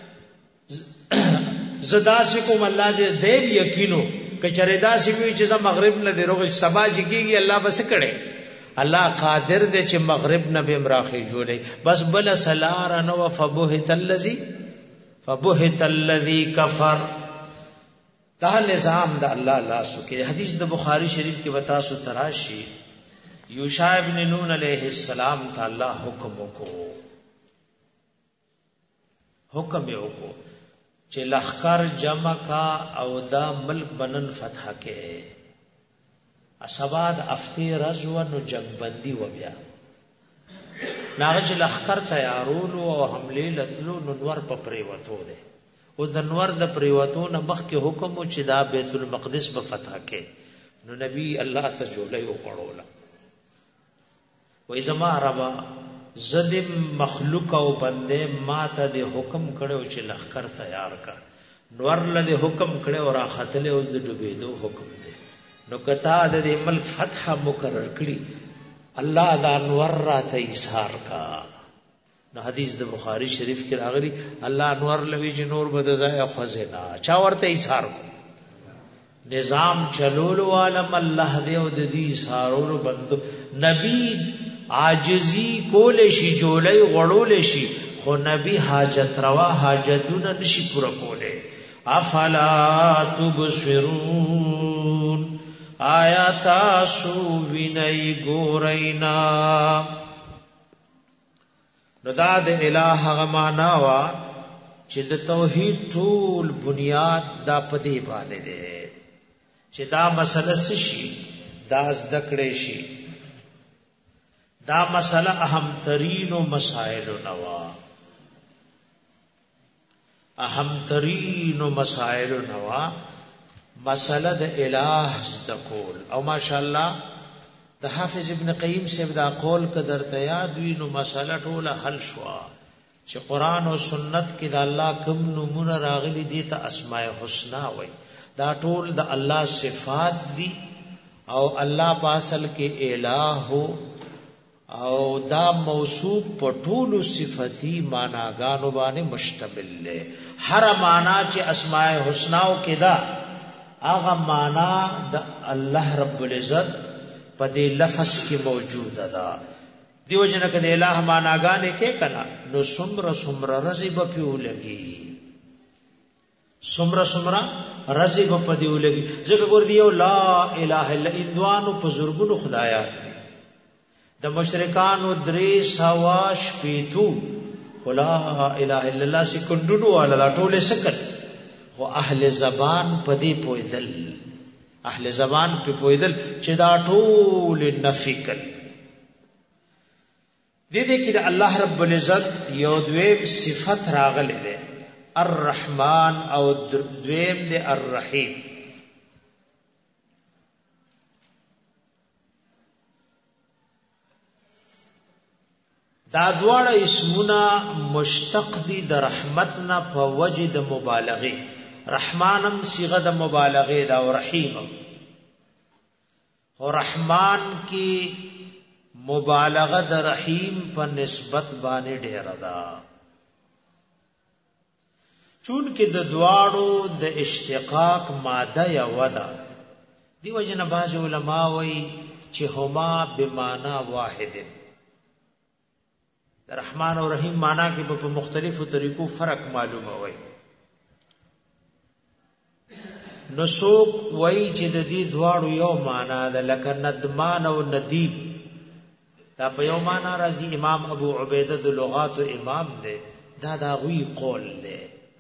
زدا سکم الله دې دیم یقینو کچره دا سوي چې مغرب نه دی روغ سبا جګيږي الله بس کړي الله قادر دې چې مغرب نه به مراخي جوړي بس بل سلار نو فبهت الذی کفر دا نظام د الله لا سکه حدیث د بخاری شریف کې وتا سو تراشی یوشع ابن نون علیہ السلام تا اللہ حکم کو چه لخکر جمع کا او دا ملک بنن فتح کے اسباد افتی رزون و جنگبندی و بیا ناغج لخکر تیارولو او حملی لتلو ننور پا پریوتو دے او دا نور دا پریوتو نمخ کے حکم چه دا بیت المقدس بفتح کے نو نبی اللہ تجولی و قرولا وای زما ربا زدم مخلوق او بنده ما ته د حکم کړو چې لخر تیار کا نور له حکم کړي او راختله اوس د ډوبېدو حکم دی نو کتا د ملک فتح مقرر کړي الله دا انور را ته ایثار کا نو حدیث د بخاری شریف کې راغلی الله انور لوي چې نور بد ځای خزینا چا ورته ایثار نظام چلول عالم الله دې او د دې ایثارولو بند نبی عاجزی کول شي جولای غړول شي خو نبی حاجت روا حاجتونه نشي پورا کوله افلا تبصرون آیات سو ویني ګورینا نو دا د الہ غمانا وا چې د توحید ټول بنیاد دا پدې باندې ده چې دا مسله شي دا ذکرې شي دا مسله اهم ترین مسائل نوا اهم ترین مسائل نوا مسله د الہ ذکول او ماشاءالله د حافظ ابن قیم سے دا قول قدر ته یاد وی نو مسله ټوله حل شوا چې قران او سنت کې د الله کوم نمونه راغلي دي ته اسماء الحسنا وای دا ټول د الله صفات دي او الله پاسل کې الہ او دا موصوف په ټولو صفتی معناګانو باندې مشتمل له هر معنا چې اسماء الحسنا او کې دا هغه معنا د الله رب العزت په دې لفظ کې موجود ده دیو جن کده الہ معناګانې کې کنا نو سمره رزي په پیو لګي سمره رزي په دیو لګي ځکه ګور دیو لا اله الا اندوانو په زرګونو خدایات دي د مشرکانو درې سواش پیتو ولا اله الا الله سکندونو والا دا ټوله سکل او اهل زبان په دې پویدل اهل زبان په پویدل چې دا ټول نفی کړ دې کې د الله رب العزت یو دویم صفت راغله ده الرحمن او دویم ده الرحیم دا دواړه اسمونه مشتق دي د رحمتنا په وجه د مبالغه رحمانم صيغه د مبالغه دا او رحیم او رحمان کی مبالغه د رحیم په نسبت باندې ډیر ده چون کې د دواړو د اشتقاق ماده یا ودا دی وجنه بعض علما وایي چې هما بمانا واحد رحمان او رحیم معنا کې په مختلفو طریقو فرق معلومه وای نو څوک وای چې د دې دواړو یو معنا ده لکه ندمان او ندیم دا په یو معنا راځي امام ابو عبیده د لغات امام دی دا غوی قول دی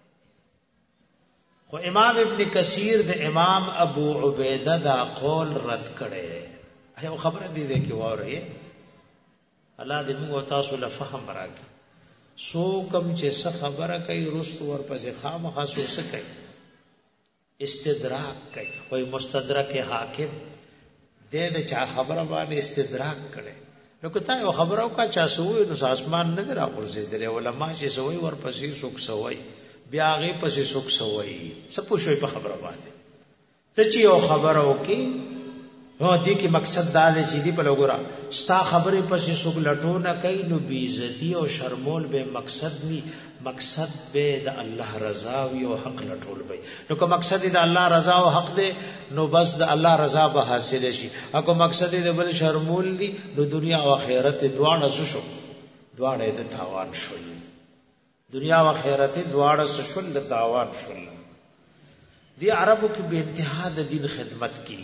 خو امام ابن کثیر د امام ابو عبیده دا قول رد کړي یو خبره دی کې واره الله دې موږ تاسو له فهم راکړي سو کم چې څه خبره کوي رست ورپسې خامخا سو څه کوي استدراک کوي وای مستدرک حاکم دې د چا خبره باندې استدراک کړي نو کته یو خبره وکړه چا سوې نو اسمان نه درا ورزيدل علماء چې سوې ورپسې سوک سوې بیا غي پسې سوک سوې څه پوښوي په خبره باندې ته چې یو خبره وکړي نو دې کې مقصد دا دی چې دې په لګورا ستا خبرې پسې څوک لټونه کوي نو بی عزتی او شرمول به مقصد ني مقصد به د الله رضا او حق لټول به نو که مقصد د الله رضا او حق دی نو بس د الله رضا به حاصل شي اګه مقصد د بل شرمول دي نو دنیا او آخرت دواړه شو دواړه د تاوان شول دنیا او آخرت دواړه شول د تاوان شول دی عربو کې به انتها د دین خدمت کی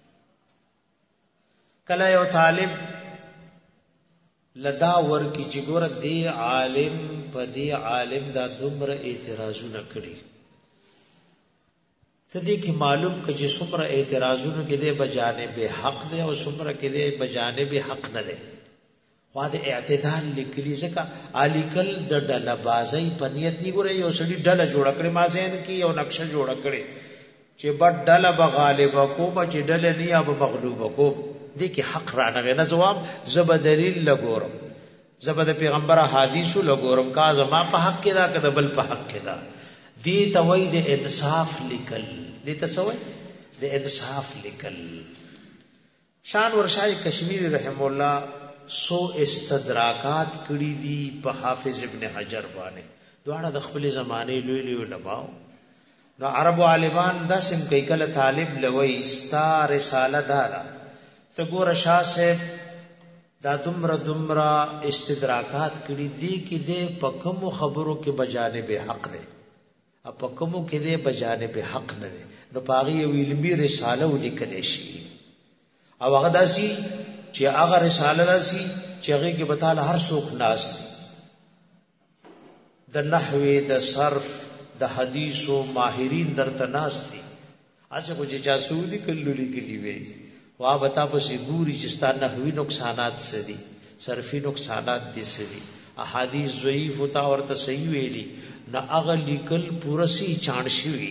کله یو طالب لدا ورکی چې ګور دی عالم په دی عالم دا دومره اعتراضونه کړي ته دې کې معلوم کړي چې څومره اعتراضونه کې دی بجانب حق دی او څومره کې دی بجانب حق نه دی واده اعتدال لیکلي ځکه الیکل د ډله بازی په نیت نه ګوري یو سړي ډله جوړ کړي ما ذهن کې یو نقشه جوړ کړي چې بد ډله به غالب کوم چې ډله نه یا به مغلوب کوم دې کې حق را نه نه جواب زب دلیل لګورم زب د پیغمبر احادیث لګورم کا زما په حق کې دا کده بل په حق کې دا دی ته وای د انصاف لیکل، دی ته څه وای؟ د انصاف لیکل. شان ورشای کشمیری رحم الله سو استدراکات کړي دي په حافظ ابن حجر باندې، دواړه د خپل زمانه لوی لوی علماء. نو عرب عالمان دا سم کوي کله طالب لوي استا رساله دارا ته ګور شاه صاحب دا دمرا استدراکات کړي دي کې دې پکمو خبرو کې بجانب حق نه، پکمو کې دې بجانب حق نه، نو پاغي علمي رساله ولیکل شي او هغه داسي چې هغه رساله داسي چې هغه کې بتاله هر څوک ناس دي، د نحوی د صرف د حدیثو ماهرین درته ناس دي. اسه کو چې جاسولی کلولی کلی وی وا بتا پسې ګوري چې ستا نحوی نقصانات سدي، صرفي نقصانات دي سدي، احادیث ضعیف ہوتا ورته صحیح ویلي نه هغه لیکل پورسی چانشي وی.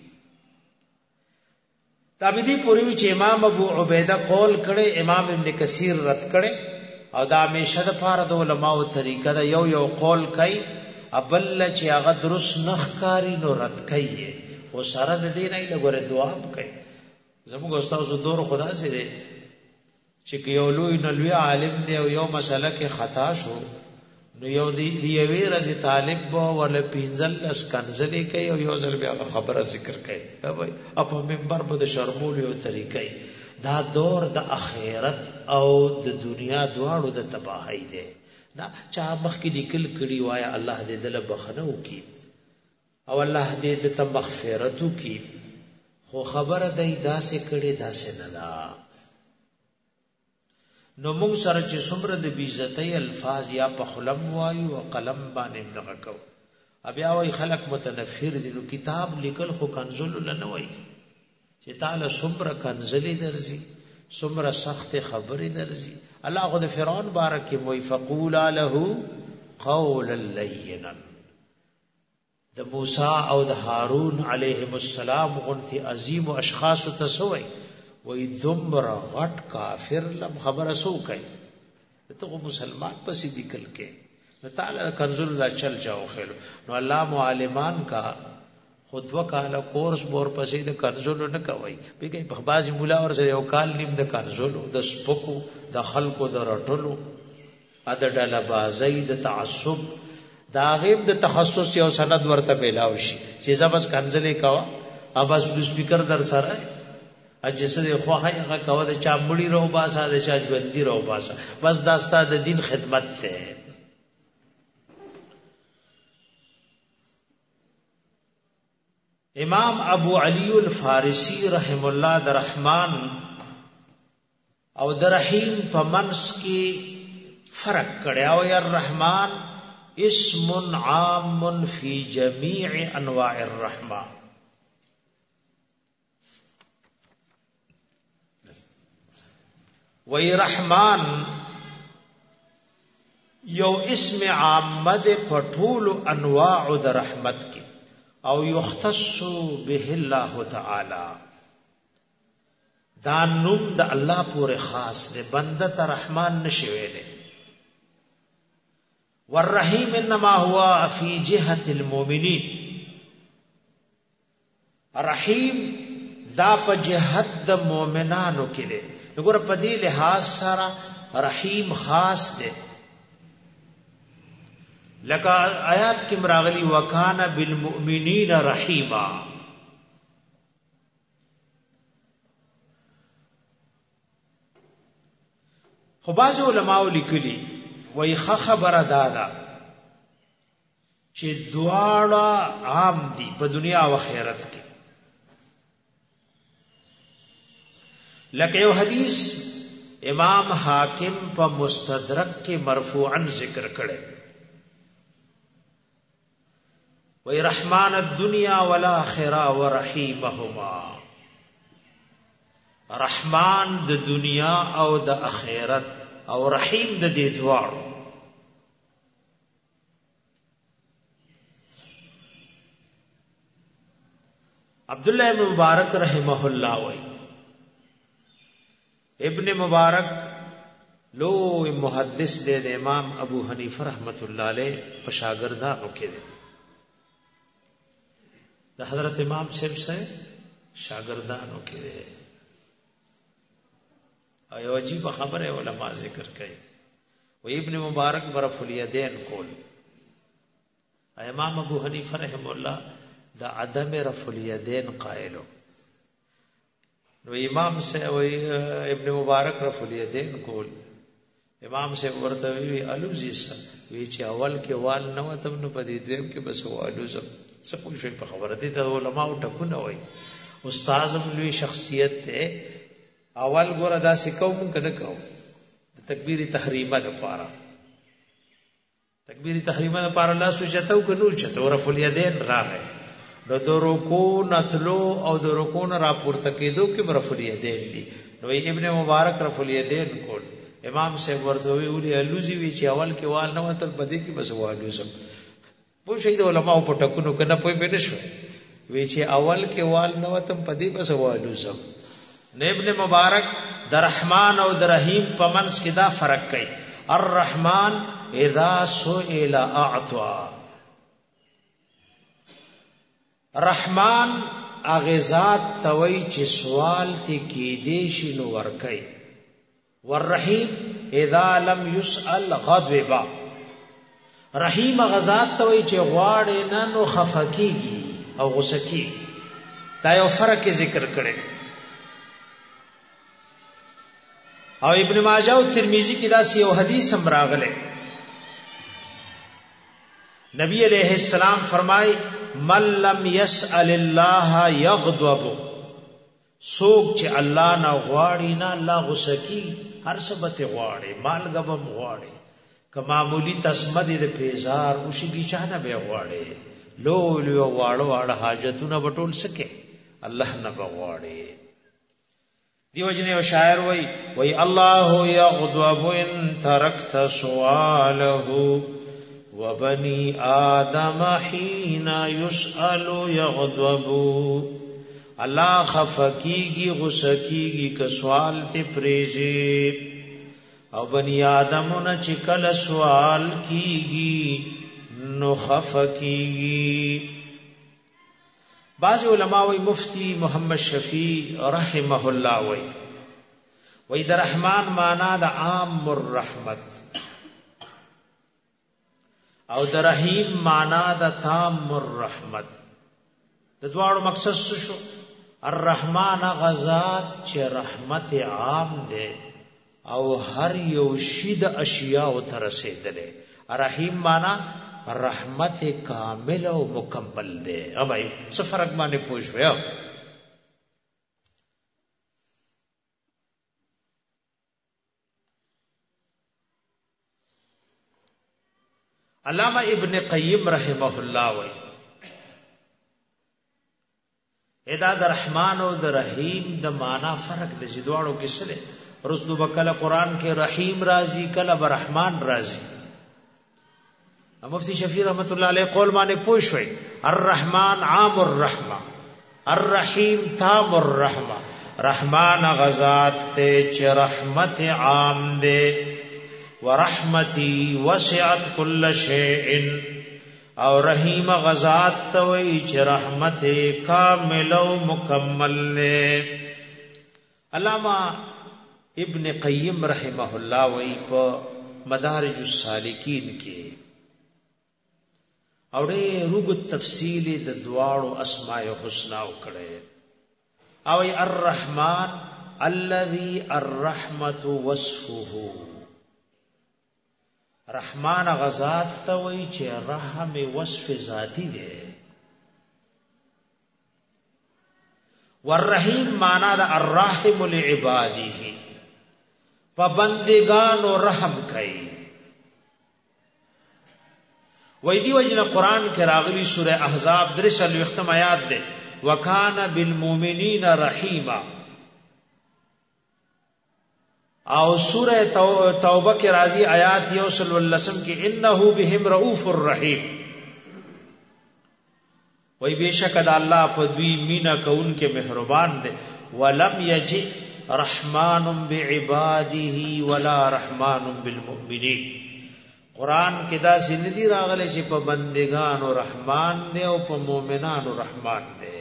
تابعی پوری چې امام ابو عبیده قول کړي، امام ابن کثیر رد کړي، او دا همیشه د پاره د علماو طریقه دا یو قول کوي ابل چې هغه درست نخکاری نو رد کوي، خو سره د دې نه لګوره دعا کوي. زموږ استاد دور خدا سي دي چې یو لوی نه لوی عالم دی او یو مسله کې خطا شو نو یو دی وی رضی طالب ولا پینځل اس کنځلې کوي او یو ځل بیا خبره ذکر کوي وای په منبر په شرمول یو طریقې. دا دور د اخرت او د دنیا دواړو د تباہی دی. نا چا مخ کې لیکل کړي وایا الله دې دل بخنه وکي او الله دې د مغفرت وکي، خو خبره دای داسې کړي داسې نه دا. نو موږ سره چې څومره د بیزتی الفاظ یا په خلم وایو او قلم باندې دغه کو بیا وای خلق متنفر دي. نو کتاب لیکل خو کنزل نه وای چې تعالی څومره کنزلي درځي، څومره سخت خبرې درځي. الله خو د فرعون بارک وای فقولا له قولا لینا. د موسی او د هارون علیهم السلام غنتی عظیم او اشخاص تسوي وای دمر غټ کافر لم خبره سو کوي ته مسلمان پسې لیکل کې نو تعالی کنزل لا چل جاو خلو. نو الله معلمان کا خود وکاله کورس بور پسې د کنزل نه کوي بګي په بازي مولا اور سره یو کال نیم د کنزل د سپکو د خلکو د رټلو ا د ډله بازي د تعصب دا غیب د تخصص یو سند ورته پیلاو شي چې زبس کنزلې کوا اباس سپیکر در سره اجسه خو هغه کوا د چا مړی رو باسا د چا ژوندۍ رو باسا بس داستا د دین خدمت ته. امام ابو علی الفارسی رحم الله د رحمان او د رحیم په منس کې فرق کړی او یا الرحمن اسم عام فی جمیع انواع الرحمه. وی رحمان یو اسم عامه په ټول انواع د رحمت کې او یختص به الله تعالی دا نوم د الله پورې خاص دی، بنده ته رحمان نشي ویلې. والرحیم انما هو فی جهه المؤمنین، رحیم دا په جهت د مؤمنانو کې دی. وګوره په دې لحاظ سره رحیم خاص دی، لکه آیات کې مراغلی وکانا بالمؤمنین رحیما. خو بعض علماء لیکلي وای خبره دادا چې دواړه عام دي په دنیا او آخرت کې. لکه یو حدیث امام حاکم په مستدرک کې مرفوعا ذکر کړي وی رحمان الدنیا والآخرہ ورحیمهما، رحمان د دنیا او د آخرت او رحیم د دې دواړو. عبد الله بن مبارک رحمه الله وی ابن مبارک لو محدث دے امام ابو حنیفه رحمت الله علیه په شاګردانو کې دی. د حضرت امام صاحب سے شاگردانو کې ده. او یو عجیب خبره علما ذکر کوي، و ابن مبارک برف الیدین کول. امام ابو حنیفه رحم الله د عدم رفع الیدین قائلو. نو امام سے ابن مبارک رفع الیدین کول. امام سے ورته وی الوزی سره وی چې اول کې وال نه وته نو په دې دویم کې بس والوزم څه پوه شي په خبره دي. ته علماء ټکونه وای استاد هم لوی شخصیت ته اول ګوره دا سکوم کنه کو د تکبیر تحریمه د پاره تکبیر تحریمه د پاره الله سوچتو کنو چته رفع الیدین راغی نو د رکوع نتلو او د رکوع نه راپورته کېدو کې رفع الیدین دي. نو ابن مبارک رفع الیدین کول. امام صاحب ورته ویلي الوزی وی چې اول کې وال نه وتل بدی کې بس والوزم. پوه شي د علماء په ټکونو کنه پوي پېښ شو وی چې اول کې وال نه وتم بدی بس والوزم. نه ابن مبارک د رحمان او د رحیم په منځ کې دا فرق کوي. الرحمن اذا سئل اعطى. رحمان اغزاد توي چې سوال ته کې دې شي نو ور کوي. والرحیم اذا لم يسأل غضب. رحیم غزاد توي چې غواړي نه نو خفقيږي او غصه کیږي. دا یو فرق ذکر کړي. او ابن ماجه او ترمذی کې دا یو حدیث هم راغله. نبی علیہ السلام فرمای من لم يسأل الله يغضب. سوک چې الله نه غواړي نه الله غصه کی. هر سبته غواړي مالګبم غواړي که معمولی تسمد د پیزار او شي چانه به غواړي لو لو واړو واړه حاجتونه بټول سکے الله نه غواړي. دیو جنې شاعر وای الله یغضب ان ترکت سؤاله وبني آدم حين يسأل يغضب. الله خفقیږي غصکیږي که سوال ته پریږي او بني آدمونه چې کله سوال کیږي نو خفقیږي. بعض علماء وی مفتی محمد شفیع رحمه الله وی د رحمان معنا د عام الرحمت او د رحیم معنا د تام الرحمت. د دواړو مقصد څه شو؟ الرحمن غزاد چې رحمت عام ده او هر یو شی د اشیاء او تر رسیدلې. رحیم معنا رحمت کامل او مکمل ده. اوبای څه فرق باندې پوښوي؟ علامہ ابن قیم رحمه الله وی ادا د رحمان او د رحیم د معنا فرق د جدواړو کې څه ده؟ رسول بکله قران کې رحیم راضی کله برحمان راضی. مفتی شفیع رحمت الله علیه قول باندې پوښوي الرحمن عام الرحمه الرحیم تام الرحمه. رحمان غزاد ته چې رحمت عام ده ورحمتي وسعت كل شيء او رحیم غزاد توي چې رحمت کامل او مکمل نه. علامہ ابن قیم رحمه الله وی په مدارج السالکین کې اوړې روغ تفصیل د دواړو اسماء الحسنا وکړي. او الرحمن الذي الرحمت وصفه. رحمان غزاد توي چې رحم وصف ذاتی دی. والرحیم معنا د الرحم لعباده پابندگانو رحم کوي. وې دی وجنه قران کې راغلي سوره احزاب 3 ختم آیات ده وکانا بالمؤمنین رحیما. او سوره توبه کې راځي آیات 1 کې انه بهم رؤوف الرحیم. وای بشک د الله په دوی مینا کون کې مهربان دی. ولم یجئ رحمان بعباده ولا رحمان بالمؤمنین. قران کې دا سندي راغلي چې په بندگانو رحمان دی او په مؤمنانو رحمان دی.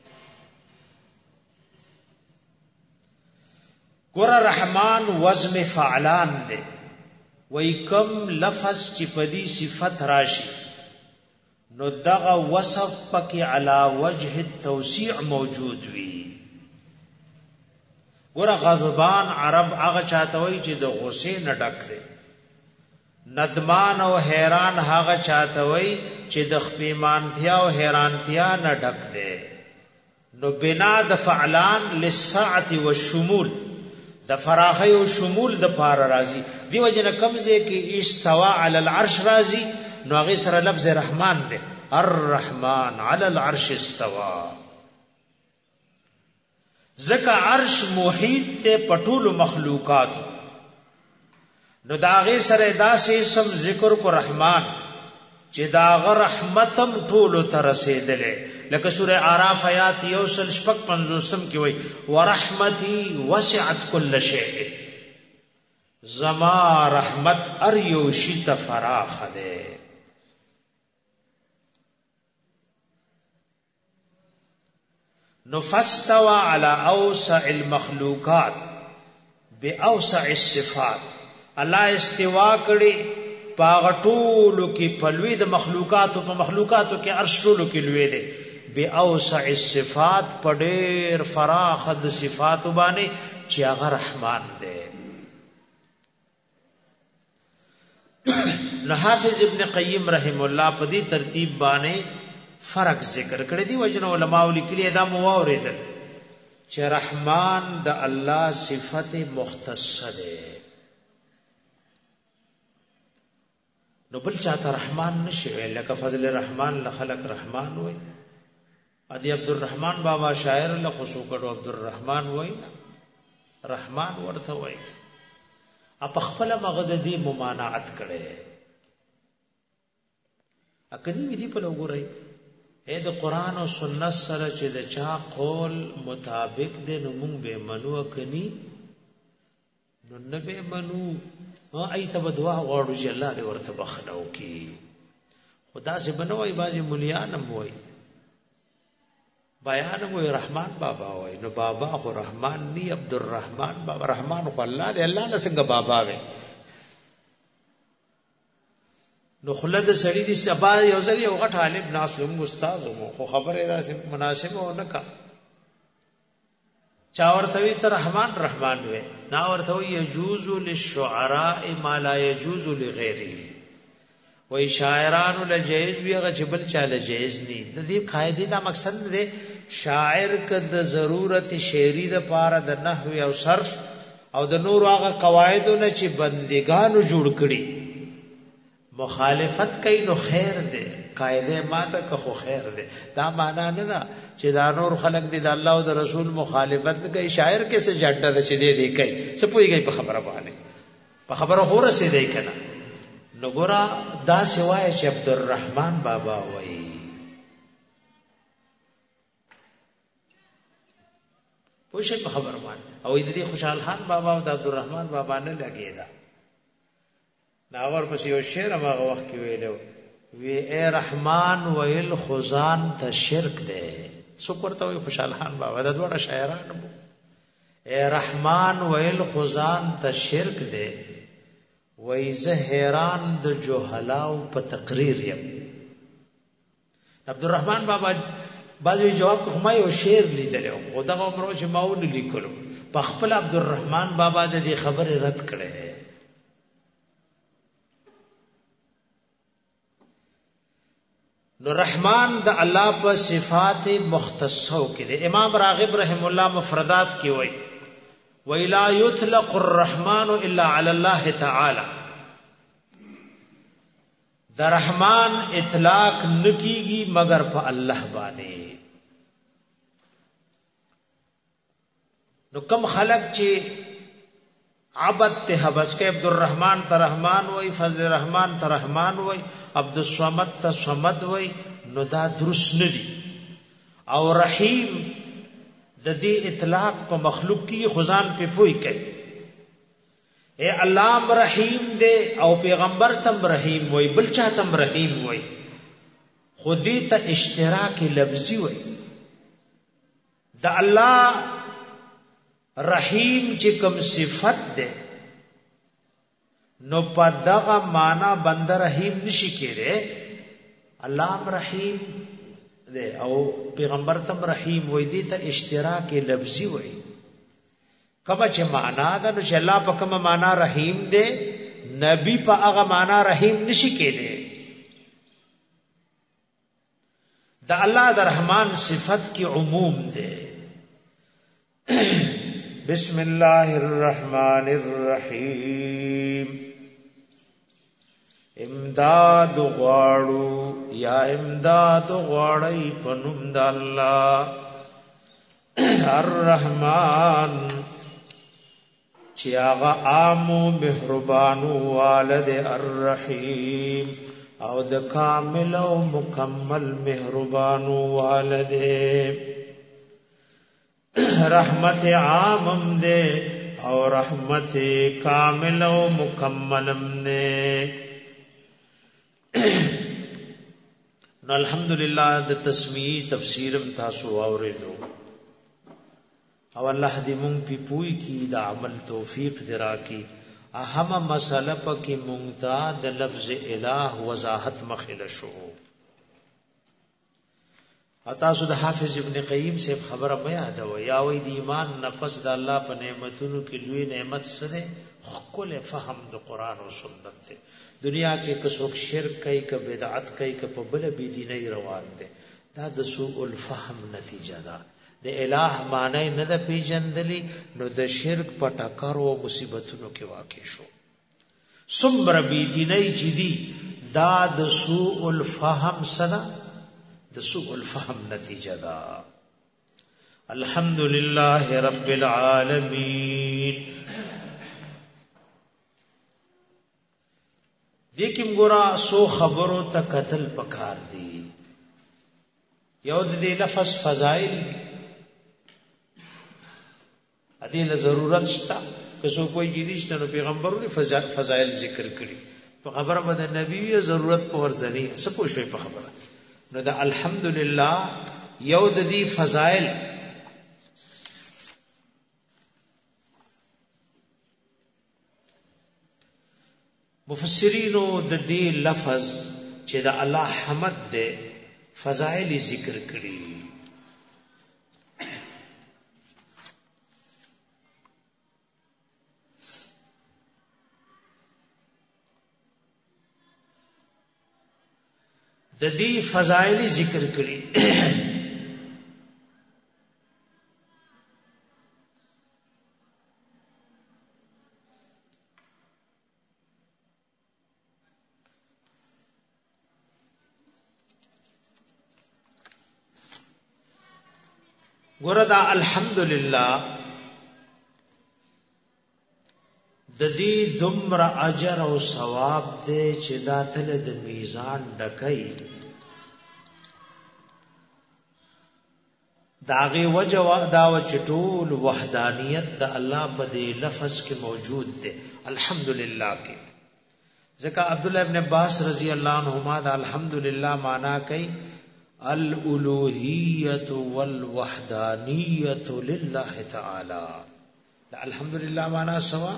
ګور رحمان وزن فعلان دی، وای کم لفظ چې په دې صفت راشي نو دغه وصف پکې علا وجه التوسيع موجود وي. ګور غضبان عرب هغه چاته وای چې د غصې نه ډک دی، ندمان او حیران هغه چاته وای چې د خپېمانتیا او حیرانتیا نه ډک دی. نو بنا د فعلان للسعه والشمول، د فراخی او شمول د پار راضی دی وجنه کمزه کې استوا علی العرش راضی، نو هغه سره لفظ رحمان دی، الرحمن علی العرش استوا. ذکا عرش محیط ته پټول مخلوقات، نو داغه سره داسې اسم ذکر کو رحمان چې داغه رحمتم ټول ته رسیدلې. لکه سوره اعراف آیات 155 کې وای ورحمتي وسعت كل شيء، زما رحمت ار یو شی ته فراخ ده. نفستوا على اوسع المخلوقات باوسع الصفات، الله استوا کړي پاغټولو کې پلوي د مخلوقاتو په مخلوقاتو کې عرش ټولو کې لوي دي، باوسع الصفات پډېر فراخ د صفات باندې چې هغه رحمان دی. نو حافظ ابن قیم رحم الله په دې ترتیب باندې فرق ذکر کړی دی. وجنه علماء لیکلي دا مواردل چې رحمان د الله صفت مختصه ده، نو بل چاته رحمان نشي ویل. لکه فضل الرحمن لخلق رحمان وای، ادي عبدالرحمن بابا شاعر له خصو کړو عبدالرحمن وای، رحمان ورته وای. اپ خپل مغددي ممانعت کړي اکني دې په لګوري اې د قران او سنت سره چې د چا قول مطابق دې نو مونږ به منو، اکني نو نه به منو. ایت بدوا غواړو چې الله دې ورته بخنو کی. خدا سے بنوي بازي مليانم وای، بیان وای رحمان بابا وای. نو بابا خو رحمان ني، عبدالرحمن بابا رحمان خو الله دې، الله نه څنګه بابا وای. نو خلد سړی دې سبا یو ځل یو غټ عالم ناسوم استاد مو خو خبره دا مناسبه و نه کا چا ورته وی ته رحمان رحمان وې، نا ورته وی يجوز للشعراء ما لا يجوز لغيره، وای شاعرانو له جایز وی هغه جبل چاله جایز ني. د دې قاعده دا مقصد دی شاعر کده ضرورت شعری د پاره د نحو او صرف او د نور هغه قواعد نه چې بندګانو جوړ کړي مخالفت کوي نو خیر دی، قاعده ماته که خو خیر دی. دا معنا نه ده چې دا نور خلق دي د الله او د رسول مخالفت کوي. شاعر کې څه جټه ده چې دې کوي څه پويږي په خبره باندې، په خبره هو رسیدای کنه. نو ګورا دا سوای چې عبدالرحمن بابا وایي پوښي په خبره باندې، او دې خوشحال خان بابا او د عبدالرحمن بابا نه لګیدا. ناور پس یو شعر هغه وخت کې ویلو وی اے رحمان ویل خزان ته شرک ده. سو ورته وی خوشحال خان بابا د دوړه شاعران وو. اے رحمان ویل خزان ته شرک ده، وای زه حیران د جوهلاو په تقریر یم. عبدالرحمن بابا بعضوی جواب کو ما یو شعر لیدل او خدغه عمرو چې ماون لیکلو په خپل عبدالرحمن بابا د دې خبره رد کړي. نو رحمان د الله په صفات مختصو کې دی. امام راغب رحم الله مفردات کې وایي وَإِلَا يُطْلَقُ الرَّحْمَنُ إِلَّا عَلَى اللَّهِ تَعَالَى، د رحمان اطلاق نکیږي مگر په الله باندې. نو کم خلق چې عبد ته حبس کې عبدالرحمن ته رحمان وای، فضل الرحمن ته رحمان وای، عبدالصمد ته صمد وای، نو دا درست نه دي. او رحیم د دې اطلاق په مخلوق کې خزان په پوي کوي. اے الله رحیم دے او پیغمبر تم رحیم وای بل چا تم رحیم وای خودی ته اشتراک لفظی وای دا الله رحیم چې کوم صفت ده نو پدغه معنا بنده رحیم نشي کېره الله رحیم ده او پیغمبر تم رحیم وای دي ته اشتراک لفظی وای کما چې معنا ده نو چې الله په کومه معنا رحیم ده نبی په هغه معنا رحیم نشي کېده دا الله د رحمان صفت کی عموم ده بسم الله الرحمن الرحیم امداد غواړو یا امداد غواړی پنوم د الله الرحمن چې هغه عام مهربان والد الرحیم او د کامل او مکمل مهربان والد رحمت عامم دے او رحمت کامل او مکملم دے نو الحمدللہ د تسمیع تفسیرم تاسو اوریدو او الله دې مونږ په پوي کې د عمل توفیق درا کی اهم مسله پکې مونږ ته د لفظ الہ وضاحت مخله شو تاسو د حافظ ابن قیم سے خبره مې یاد و یا وې د ایمان نفس د الله په نعمتونو کې لوی نعمت سره خپل فهم د قران او سنت ته دنیا کې کڅوک شرک کوي ک بدعت کوي ک په بل بی دیني روان دي دا د سوء الفهم نتیجه ده د الہ معنی نه د پیجندلی نو د شرک په ټکر او مصیبتونو کې واقع شو سمر بی دیني چې دي دا د سوء الفهم سره د سوء الفهم نتیجه ده الحمدللہ رب العالمین دیکھم گورا سو خبرو تا قتل پکار دی یو دی لفظ فضائل ادیل ضرورت شتا کسو کوئی جنیشتا نو پیغمبرو نے فضائل ذکر کری پا خبر با دا نبی ضرورت پا ورزنی سپو شوی پا خبر نو دا الحمدللہ یو دی فضائل مفسرینو د دې لفظ چې د الله حمد ده فضائل ذکر کړي د دې فضائل ذکر کړي ګوردا الحمدللہ د دې دمر اجر او ثواب دې چې دا تل د میزان ډکې داغه وجوا دا وچټول وحدانیت د الله په دې لفظ کې موجود ده الحمدللہ کې ځکه عبد الله ابن عباس رضی الله عنهما دا الحمدللہ معنا کوي الالوهیت والوحدانیت لله تعالی دا الحمدللہ معنا سوا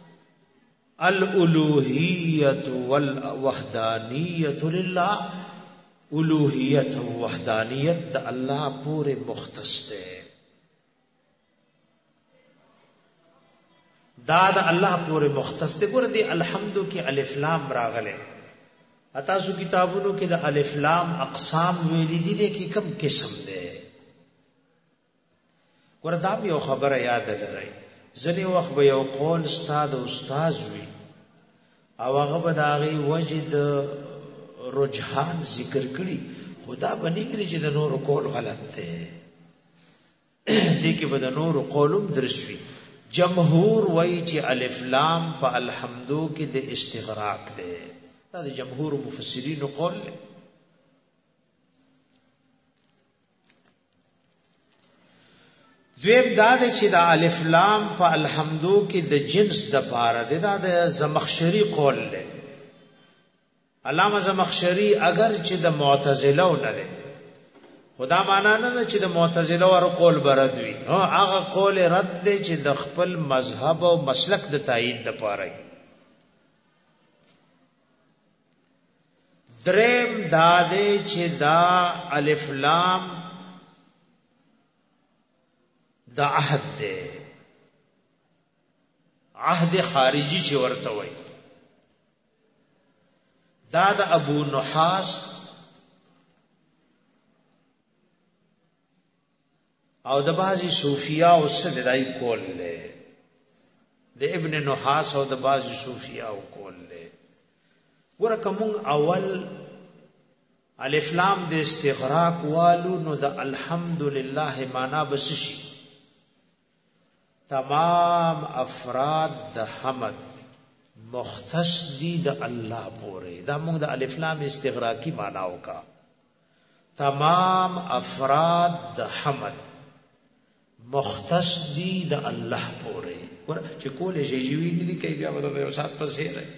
الالوهیت والوحدانیت لله الوهیت و وحدانیت دا اللہ پورے مختص دے دا اللہ پورے مختص دے گور دے الحمدو کی الف لام راغلے اتاسو کتابونو کې د الف لام اقسام ویلي دي د کی کم قسم ده وردا یو خبره یاد لرئ ځنی وخت به یو قول استاد او استاد وی او هغه به داغي وجد رجحان ذکر کړي خدا بنی کړي چې د نور قول غلط ده دې کې به د نور قولم درسوي جمهور وای چې الف لام په الحمدو کې د استغراق ده دا د جمهور مفسرین قول دویم دا دی چې د الف لام په الحمدو کې د جنس د پاره دی، دا د زمخشری قول دی. علامه زمخشری اگر چې د معتزله نه دی، خدا معنا نه ده چې د معتزله ور قول برد وي، هغه قول رد دی چې د خپل مذهب او مسلک د تایید د پاره. دریم دا دی چې دا الف لام دا عهد دی، عهد خارجي چې ورته وایي. دا د ابو نحاس او د بعضی صوفیاء او سدای کول له، د ابن نحاس او د بعضی صوفیاء او کول له. ورکه مونږ اول الف لام د استغراق والو نو د الحمدلله معنا بس شي تمام افراد د حمد مختص دي د الله پورې. دا موږ د الف لام استغراقی معنا وکا، تمام افراد د حمد مختص دي د الله پورې. ور چې کولې جیجوی نه کوي بیا به یو سات پسې راي.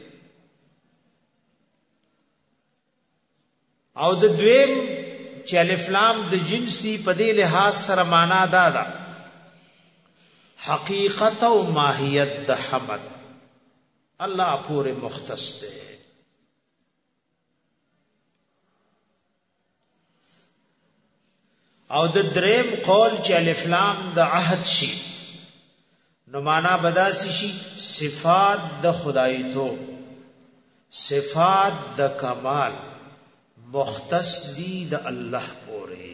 او د دویم چې الف لام د جنس دی په دې لحاظ سره معنا دا ده حقیقت او ماهیت د حمد الله پورې مختص دی. او د دریم قول چې الف لام د عهد شي نو معنا بداسي شي صفات د خدای تو، صفات د کمال مختص دی د الله پورې.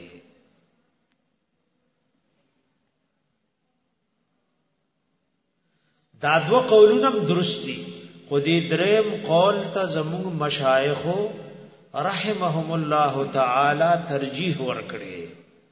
دا دو قولونه درستی، خو دې دریم قول ته زموږ مشایخ رحمهم الله تعالی ترجیح ورکړي.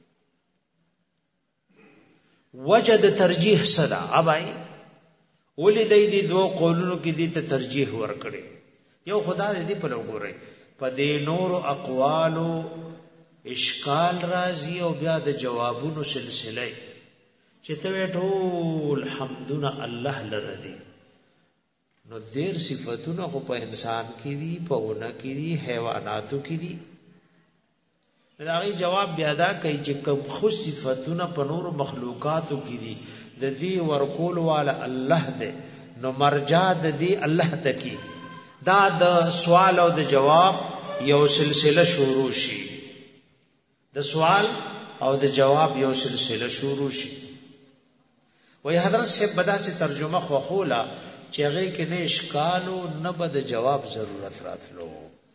وجد ترجیح صدا ابای ولې دې دو قولونو کې دې ته ترجیح ورکړي. یو خدا دې په لګوري په دې نور اقوالو اشکال راځي او بیا د جوابونو سلسله چې ته ټول حمدونه الله لره دي، نو دیر صفاتونه خو په انسان کې دي، په ونه کې دي، حیواناتو کې دي. دا غي جواب بیا دا کوي چې کوم خو صفاتونه په نور مخلوقاتو کې دي د دې ورکول والا الله دی، نو مرجع د دې الله تکي. دا د سوال او د جواب یو سلسله شروع شي، د سوال او د جواب یو سلسله شروع شي. وی حضرت سے بدا سے ترجمه خوخولا چې هغه کې نه اشکالو نه بد جواب ضرورت راتلو.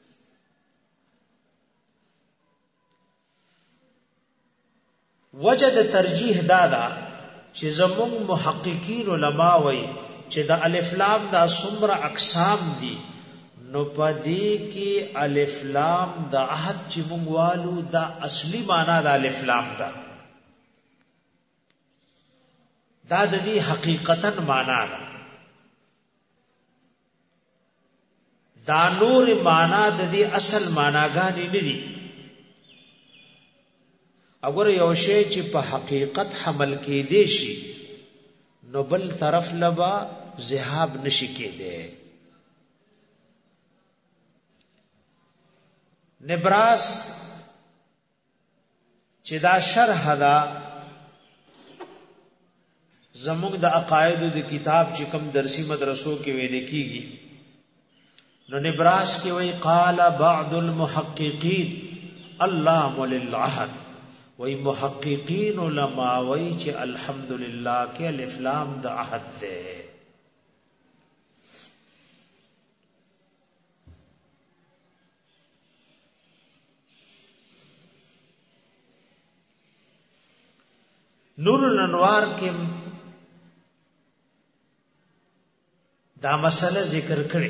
وجد ترجیح دادا چې زموږ محققین علما وی چې د الف لام دا څومره اقسام دي، نو پدې کې الف لام د عهد چې موږ والو دا اصلي معنا د الف لام دا د دې حقیقتا معنا ده. دا نور معنا د دې اصل معناګانې نه دي. اگر یو شی چې په حقیقت حمل کې دی شي نو بل طرف لبا ذهاب نشي کېده. نبراس چې دا شرح ده زموږ د عقاید د کتاب چې کوم درسي مدرسو کې ویل کیږي، نو نبراس کې وی قال بعض المحققین اللام للعهد، وی محققین علماء وی چې الحمدللہ کې الف لام د عهد ده. نور الانوار کې دا مسله ذکر کړي.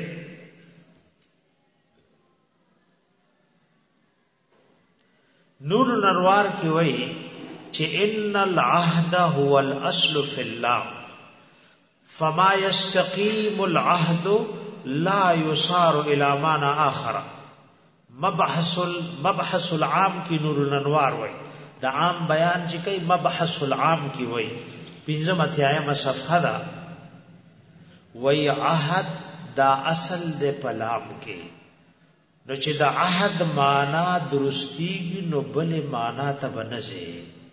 نور الانوار کې وایي چې ان العهد هو الاصل في الله فما يستقيم العهد لا يصار الى معنى اخر. مبحث العام کې نور الانوار وایي د عام بیان چې کوي مبحث العام کی وای 15 صفحه دا وای عهد دا اصل د پلام کې نو چې دا عهد معنا درستیږي نو بل معنا ته بنځي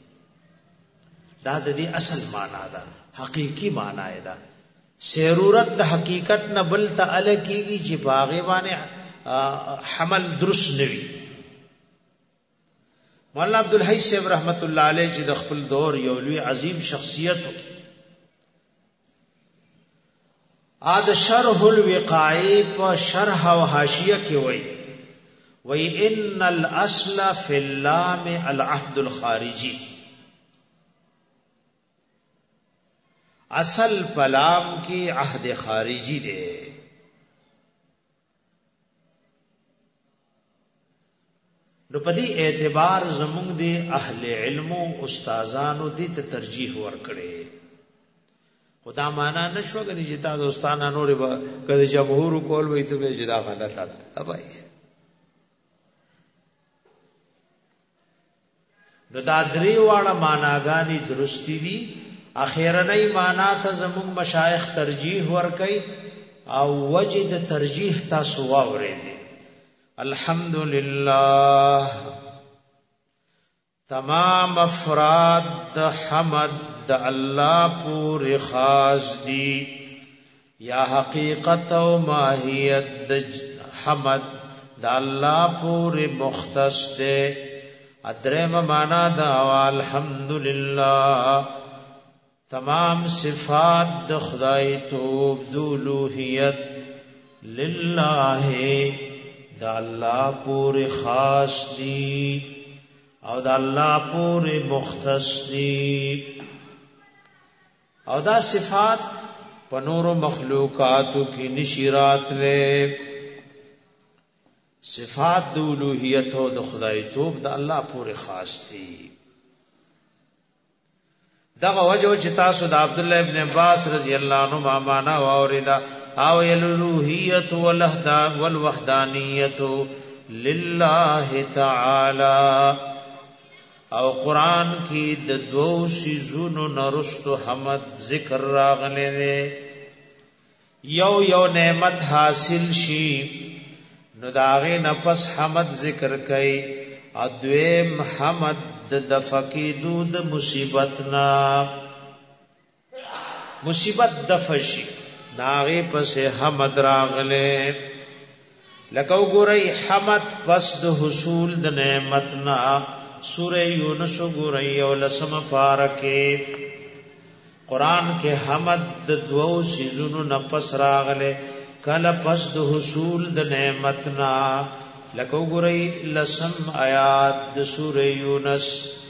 دا د دې اصل معنا ده حقيقي معنا ده ضرورت د حقیقت نه بل ته ال کیږي چې باغې باندې حمل درست نوي مولانا عبدالحی صاحب رحمت الله علیه چې د خپل دور یو لوی عظیم شخصیت اد شرح الوقائع په شرح او حاشیه کې وای ان الاصل فی اللام العهد الخارجی اصل پلام کی عہد خارجی دے نو پدی اعتبار زمونږ دی اهل علم او استادانو دې ته ترجیح ورکړي خدا معنا نشو غني چې تاسو استادانو نور به کله جمهور کول وي ته به جدا غلطه ده ابای نو دا درې واړه معناګانی درستی دي اخیرنی معنا ته زموږ مشایخ ترجیح ورکي او وجد ترجیح تاسو واورئ الحمدللہ تمام افراد د حمد د الله پورې خاص دي یا حقیقت او ماهیت د حمد د الله پورې مختص ده ادرم معنا دا الحمدللہ تمام صفات د خدای توب د الوهیت لله د الله پورې خاص دي او د الله پورې مختص دي او دا صفات په نور مخلوقاتو کې نشیرات له صفات د الوهیت او د خدای توب د الله پورې خاص دي دغه وجه چې تاسو د عبد الله ابن عباس رضی الله عنه معنا واوریدا او الوهیت والوحدانیت لله تعالی او قران کې د دوو سيزونو نرستو حمد ذکر راغله یو نعمت حاصل شي نو داغه نفس حمد ذکر کوي ادویم حمد د فقیدو د مصیبتنا مصیبت دفشی ناغه پس حمد راغله لکه وګورئ حمد پس د حصول د نعمتنا سورہ یونس وګورئ او لسم پارکه قران کې حمد د دوو سيزونو نفس راغله کله پس د حصول د نعمتنا لکه وګورئ لسم آیات د سورہ یونس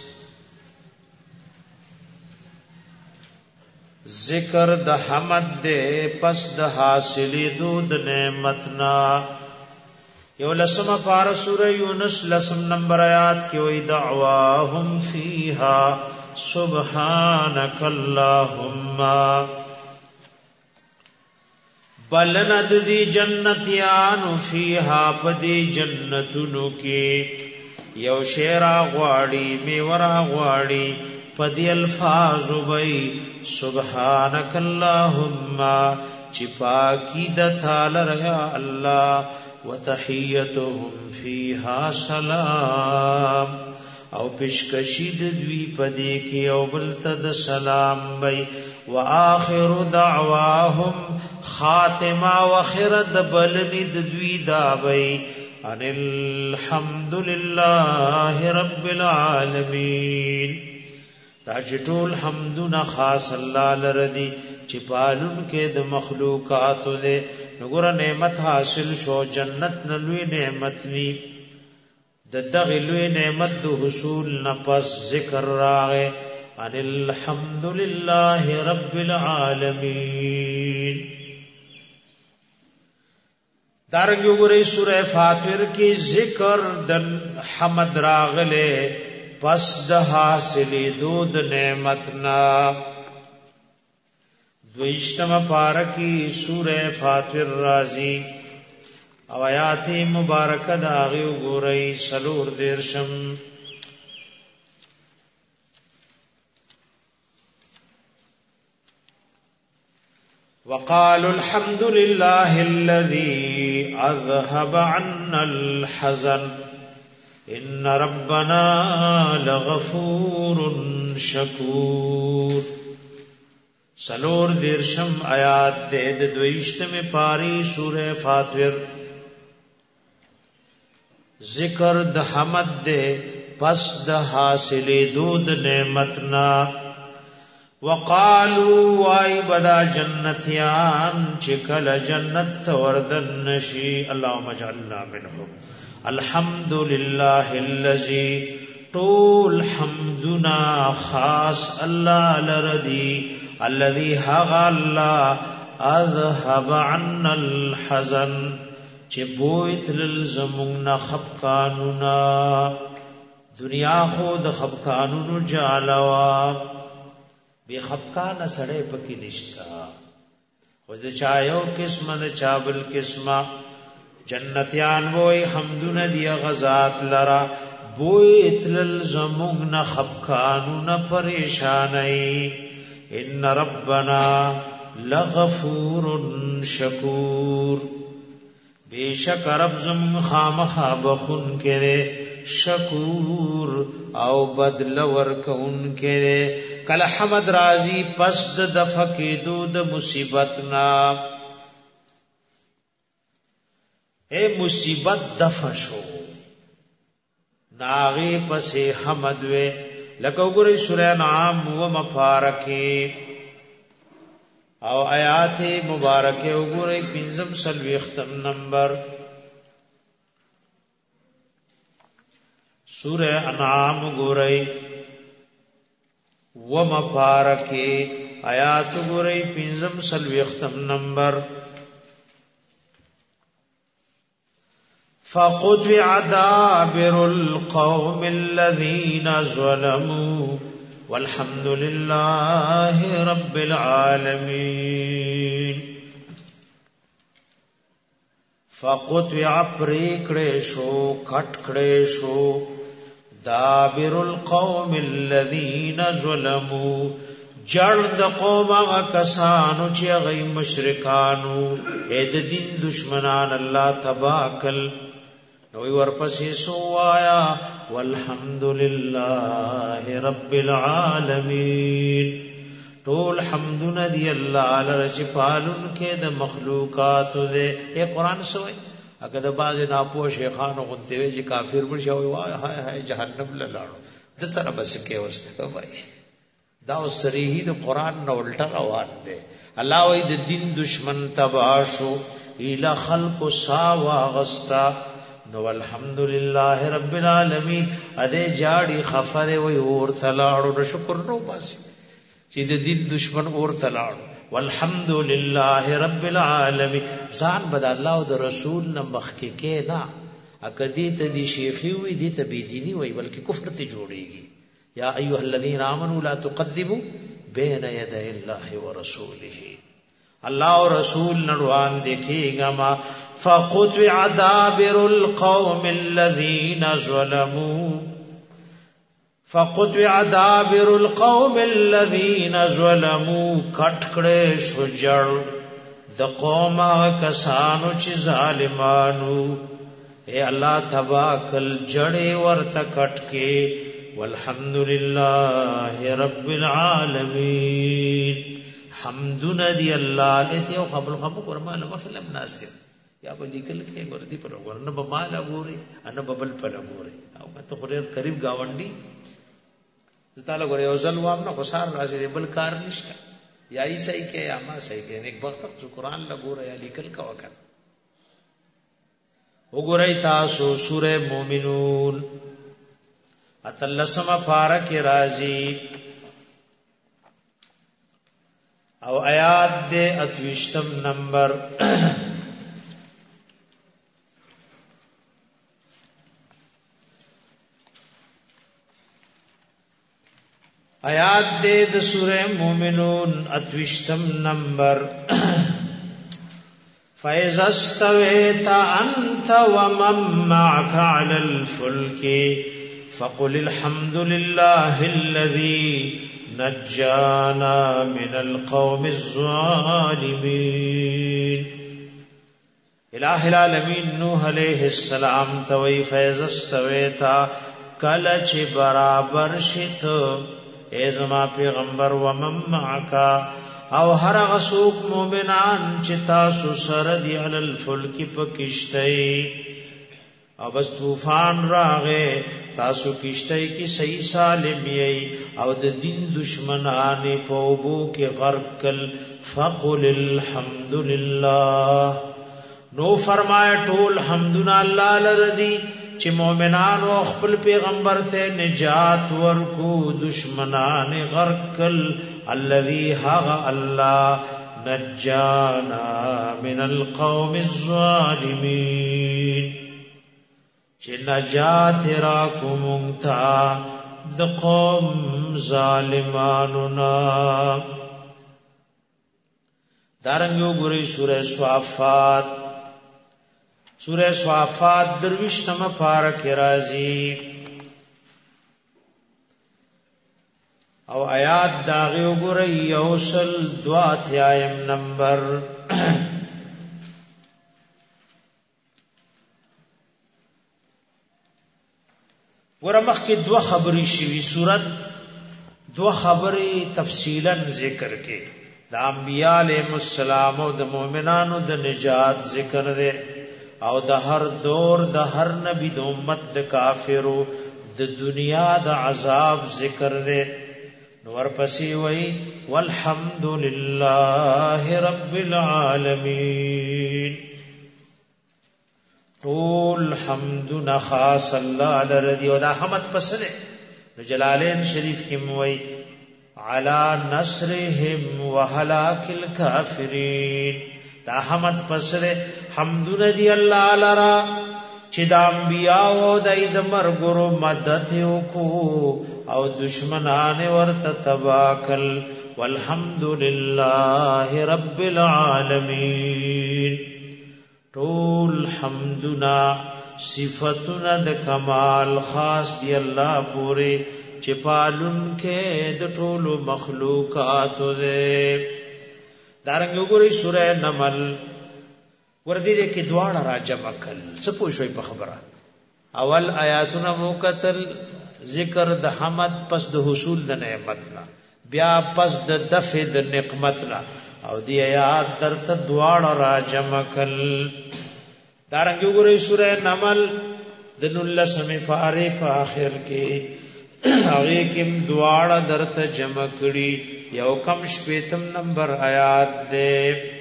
ذکر د حمد دے پس د حاصلی دود نعمتنا یو لسم پار سورہ یونس لسم نمبر آیات کی وی دعواهم فیہا سبحانک اللہم بلند دی جنتیانو فیہا پدی جنتونو کی یو شیرا غواڑی میورا غواڑی پدی الفاظ بی سبحانک اللہم چپاکی دتال رہا اللہ وتحیتهم فیہا سلام او پشکشید دوی پدی کی او بلتد سلام بی وآخر دعواهم خاتمہ وخرد بلند دوی دابی ان الحمدللہ رب العالمین دا چټول حمدنا خاص الله لردی چې پالون کې د مخلوقات له نګور نعمت حاصل شو جنت نلوی نعمت نی د دغه لوی نعمت د حصول نفس ذکر راغه ان الحمدللہ رب العالمین دارنګ وګورئ سورہ فاطر کې ذکر د حمد راغله پس د حاصل دود نعمتنا دویشتم پارکی سورہ فاطر رازی او آیات مبارکه دا غیو گورئی سلور دیرشم وقالوا الحمد لله الذي اذهب عنا الحزن ان ربنا لغفور شکور. سلور دیرشم آیات دے دویشتم پاری سورہ فاطر. ذکر د حمد دے پس د حاصل دود نعمتنا. وقالوا وای بدا جنتیان چکل جنت وردن نشی اللهم اجعلنا منهم. الحمد لله الذي طول حمدنا خاص الله لردی الذي هغ الله اذهب عنا الحزن چې بویت للزمون خفقاننا. دنیا خود خفقانونو جالوا بے خفقان سړی پکې نشتا. خود چایو قسمه د چابل قسمه. جنتیان وای حمدونه دی غزات لرا بویت للزمون خفقانونا پریشانی. ان ربنا لغفور شکور. بیشک رب زم خامخا بخون کرے شکور او بدل ورکون کرے. کل حمد رازی پس د دفقی دود مصیبتنا. اے مصیبت دفع شو ناغی پس حمد وے لکو گری سورہ انعام و مفارکی او آیات مبارکه وګورئ پنځم سلويختم نمبر سورہ انعام وګورئ و مبارکه آیات وګورئ پنځم سلويختم نمبر. فقطع دابر القوم الذين ظلموا والحمد لله رب العالمين. فقطع پریکڑے شو کٹکڑے شو دابر القوم الذين ظلموا جرد قوم آغا کسانو چی اغی مشرکانو اید دین دشمنان اللہ تباکل. نوی ورپسی سوایا والحمدللہ رب العالمین. طول حمدن دی اللہ لرچ پالن کے دا مخلوقاتو دے. اے قرآن سوئی اگر دا باز ناپو شیخانو غنتوے جی کافر برشاوی وای ہائے ہائے جہنم للارو دا سر بس کے ورسے بھائی دا صریحی دا قرآن نا الٹا روان دے. اللہ وی دا دین دشمن تباشو ایلا خلق ساوا غستا نو الحمدللہ رب العالمین ادے جاڑی خفر وی اور تلاڑو نو شکر نو باسی چی دا دین دشمن اور تلاڑو. والحمدللہ رب العالمین زان بدا اللہ و دا رسول نمخ کے نا اکا دیتا دی شیخی ہوئی دیتا بیدینی ہوئی بلکہ کفر تی جوڑی گی. یا ایوہ الذین آمنوا لا تقدموا بین یدی اللہ ورسولہ. اللہ و رسول نڑوان دیکھے گا ما. فقطع دابر القوم الذین ظلموا فقطع دابر القوم الذین ظلموا کٹکڑے شجر دا قوم کسانو چی ظالمانو. اے اللہ تباکل جڑے ورتا کٹکے. والحمدللہ رب العالمین. حمدنا دی اللہ لیتے او خبر خبر قرآن مخلم ناستر یا با لیکل کے گردی پر گور نہ بمالا گورے انا ببل پر گورے او تو خوریر قریب گاونڈی تعالی گورے او زل وام نہ خسار راځي بل کار نشتا یا ای صحیح کې یا ما صحیح کې ایک وخت تو قرآن لا گورے یا لیکل کا وکړه. وګورئ تاسو سورہ مومنون اتلسم پارک راځي او آیات دے اتوشتم نمبر. آیات دے د سورہ مومنون اتوشتم نمبر. فَإِذَا اسْتَوَيْتَ أَنْتَ وَمَن مَّعَكَ عَلَى الْفُلْكِ فقل الحمد لله الذي نجانا من القوم الظالمين. الہ العالمین نوح علیہ السلام توی فیض استویتا کلچ برابر شت اے زما پیغمبر ومن معکا او هر غسوک مومنان چتا سسر دی علی الفلک پکشتئی او بس طوفان راغے تاسو کشتئی کی صحیح سالم یئی او د دین دشمنان پوبو کے غرق کل فقل الحمد للہ نو فرمائے ټول حمدنا اللہ لردی چی مومنان و خپل پیغمبر تے نجات ورکو دشمنان غرق کل الذي هغ الله نجانا من القوم الظالمين چه نجات راکو منتا د قوم ظالمانونا. دارنگیو گوری سورہ صافات درویشتم پارک رازی او آیات داغی گوری یوصل دوات یایم نمبر ورمخ کی دو خبری شوی صورت دو خبری تفصیلا ذکر کے دا انبیاء علیہ السلام او دا مومنانو دا نجات ذکر دے او دا ہر دور دا ہر نبی دا امت دا کافرو دا دنیا دا عذاب ذکر دے نور پسی وئی والحمد للہ رب العالمین. طول حمدنا خاص اللہ لردی و دا حمد پسدے جلالین شریف کی موئی علا نصرهم وحلاک الكافرین دا حمد پسدے حمدنا دی اللہ لرا چی دا انبیاء و دا اید مرگرو مددیو کو او دشمنان ورت تباکل والحمد للہ رب العالمین. طول حمدنا صفتنا د کمال خاص دی اللہ پوری چپالن کے د طول مخلوقات دے. دارنگو گوری سورہ نمل وردی دے کی دوار را جمع کل سپوشوی پا خبرہ اول آیاتنا موکتل ذکر د حمد پس د حصول د نعمتنا بیا پس د دفع د نقمتنا او دی آیات درت دوار را جمع کل. دارنگو گوری سورہ نمل دناللسم پارے پا آخر کے آگے کم دوار درت جمع کری یو کم شپیتم نمبر آیات دے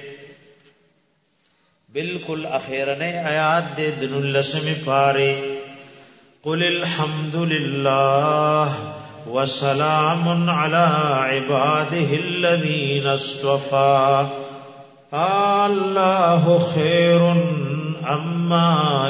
بالکل اخیرنے آیات دے دناللسم پارے قل الحمد للہ وسلام علی عباده الذین اصطفى اللہ خیر اما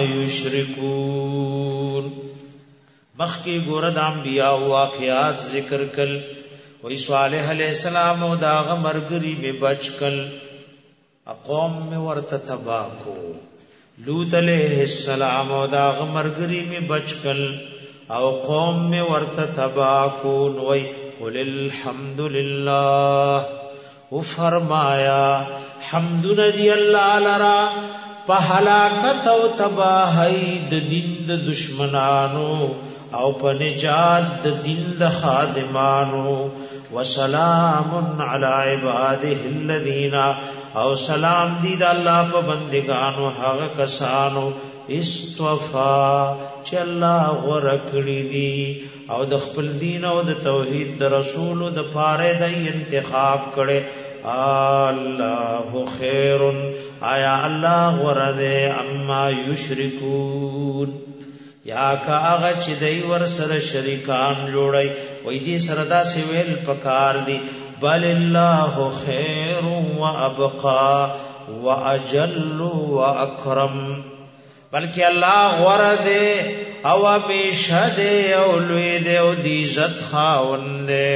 یشرکون. مخی گورد انبیاء واقعات ذکر کل وی صالح علیہ السلام و داغ مرگری میں بچ کل اقوم میں ورت تباکو لوط علیہ السلام و داغ مرگری میں بچ کل او قوم میں ورت تباکو نوی قل الحمد للہ و فرمایا حمد ندی اللہ لرا پا حلاکت و تباہی دین دشمنانو او پا نجات دین خادمانو وسلام علی عباده الذین او سلام دید اللہ پا بندگانو حق کسانو استوفا چی اللہ غرکڑی دی او د خپل دین او د توحید د رسول د پاره د انتخاب کړي. اللہ خیر آیا اللہ غرده اما یشرکون یا کا آغا چی دی ور سر شریکان جوڑی وی دی سردا سویل پکار دی بل اللہ خیر و ابقا و اجل و اکرم بلکہ اللہ غرده او امیشہ دے او لوی دے او دی عزت خاون دے.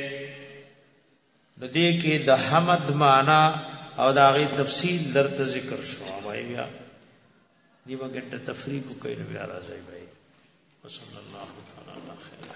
ندی کی د حمد معنی او دا غي تفصیل درته ذکر شو. وای بیا نیمه ګټه تفریق کوي نو بیا راځي بھائی وصلی الله تعالی علی خیر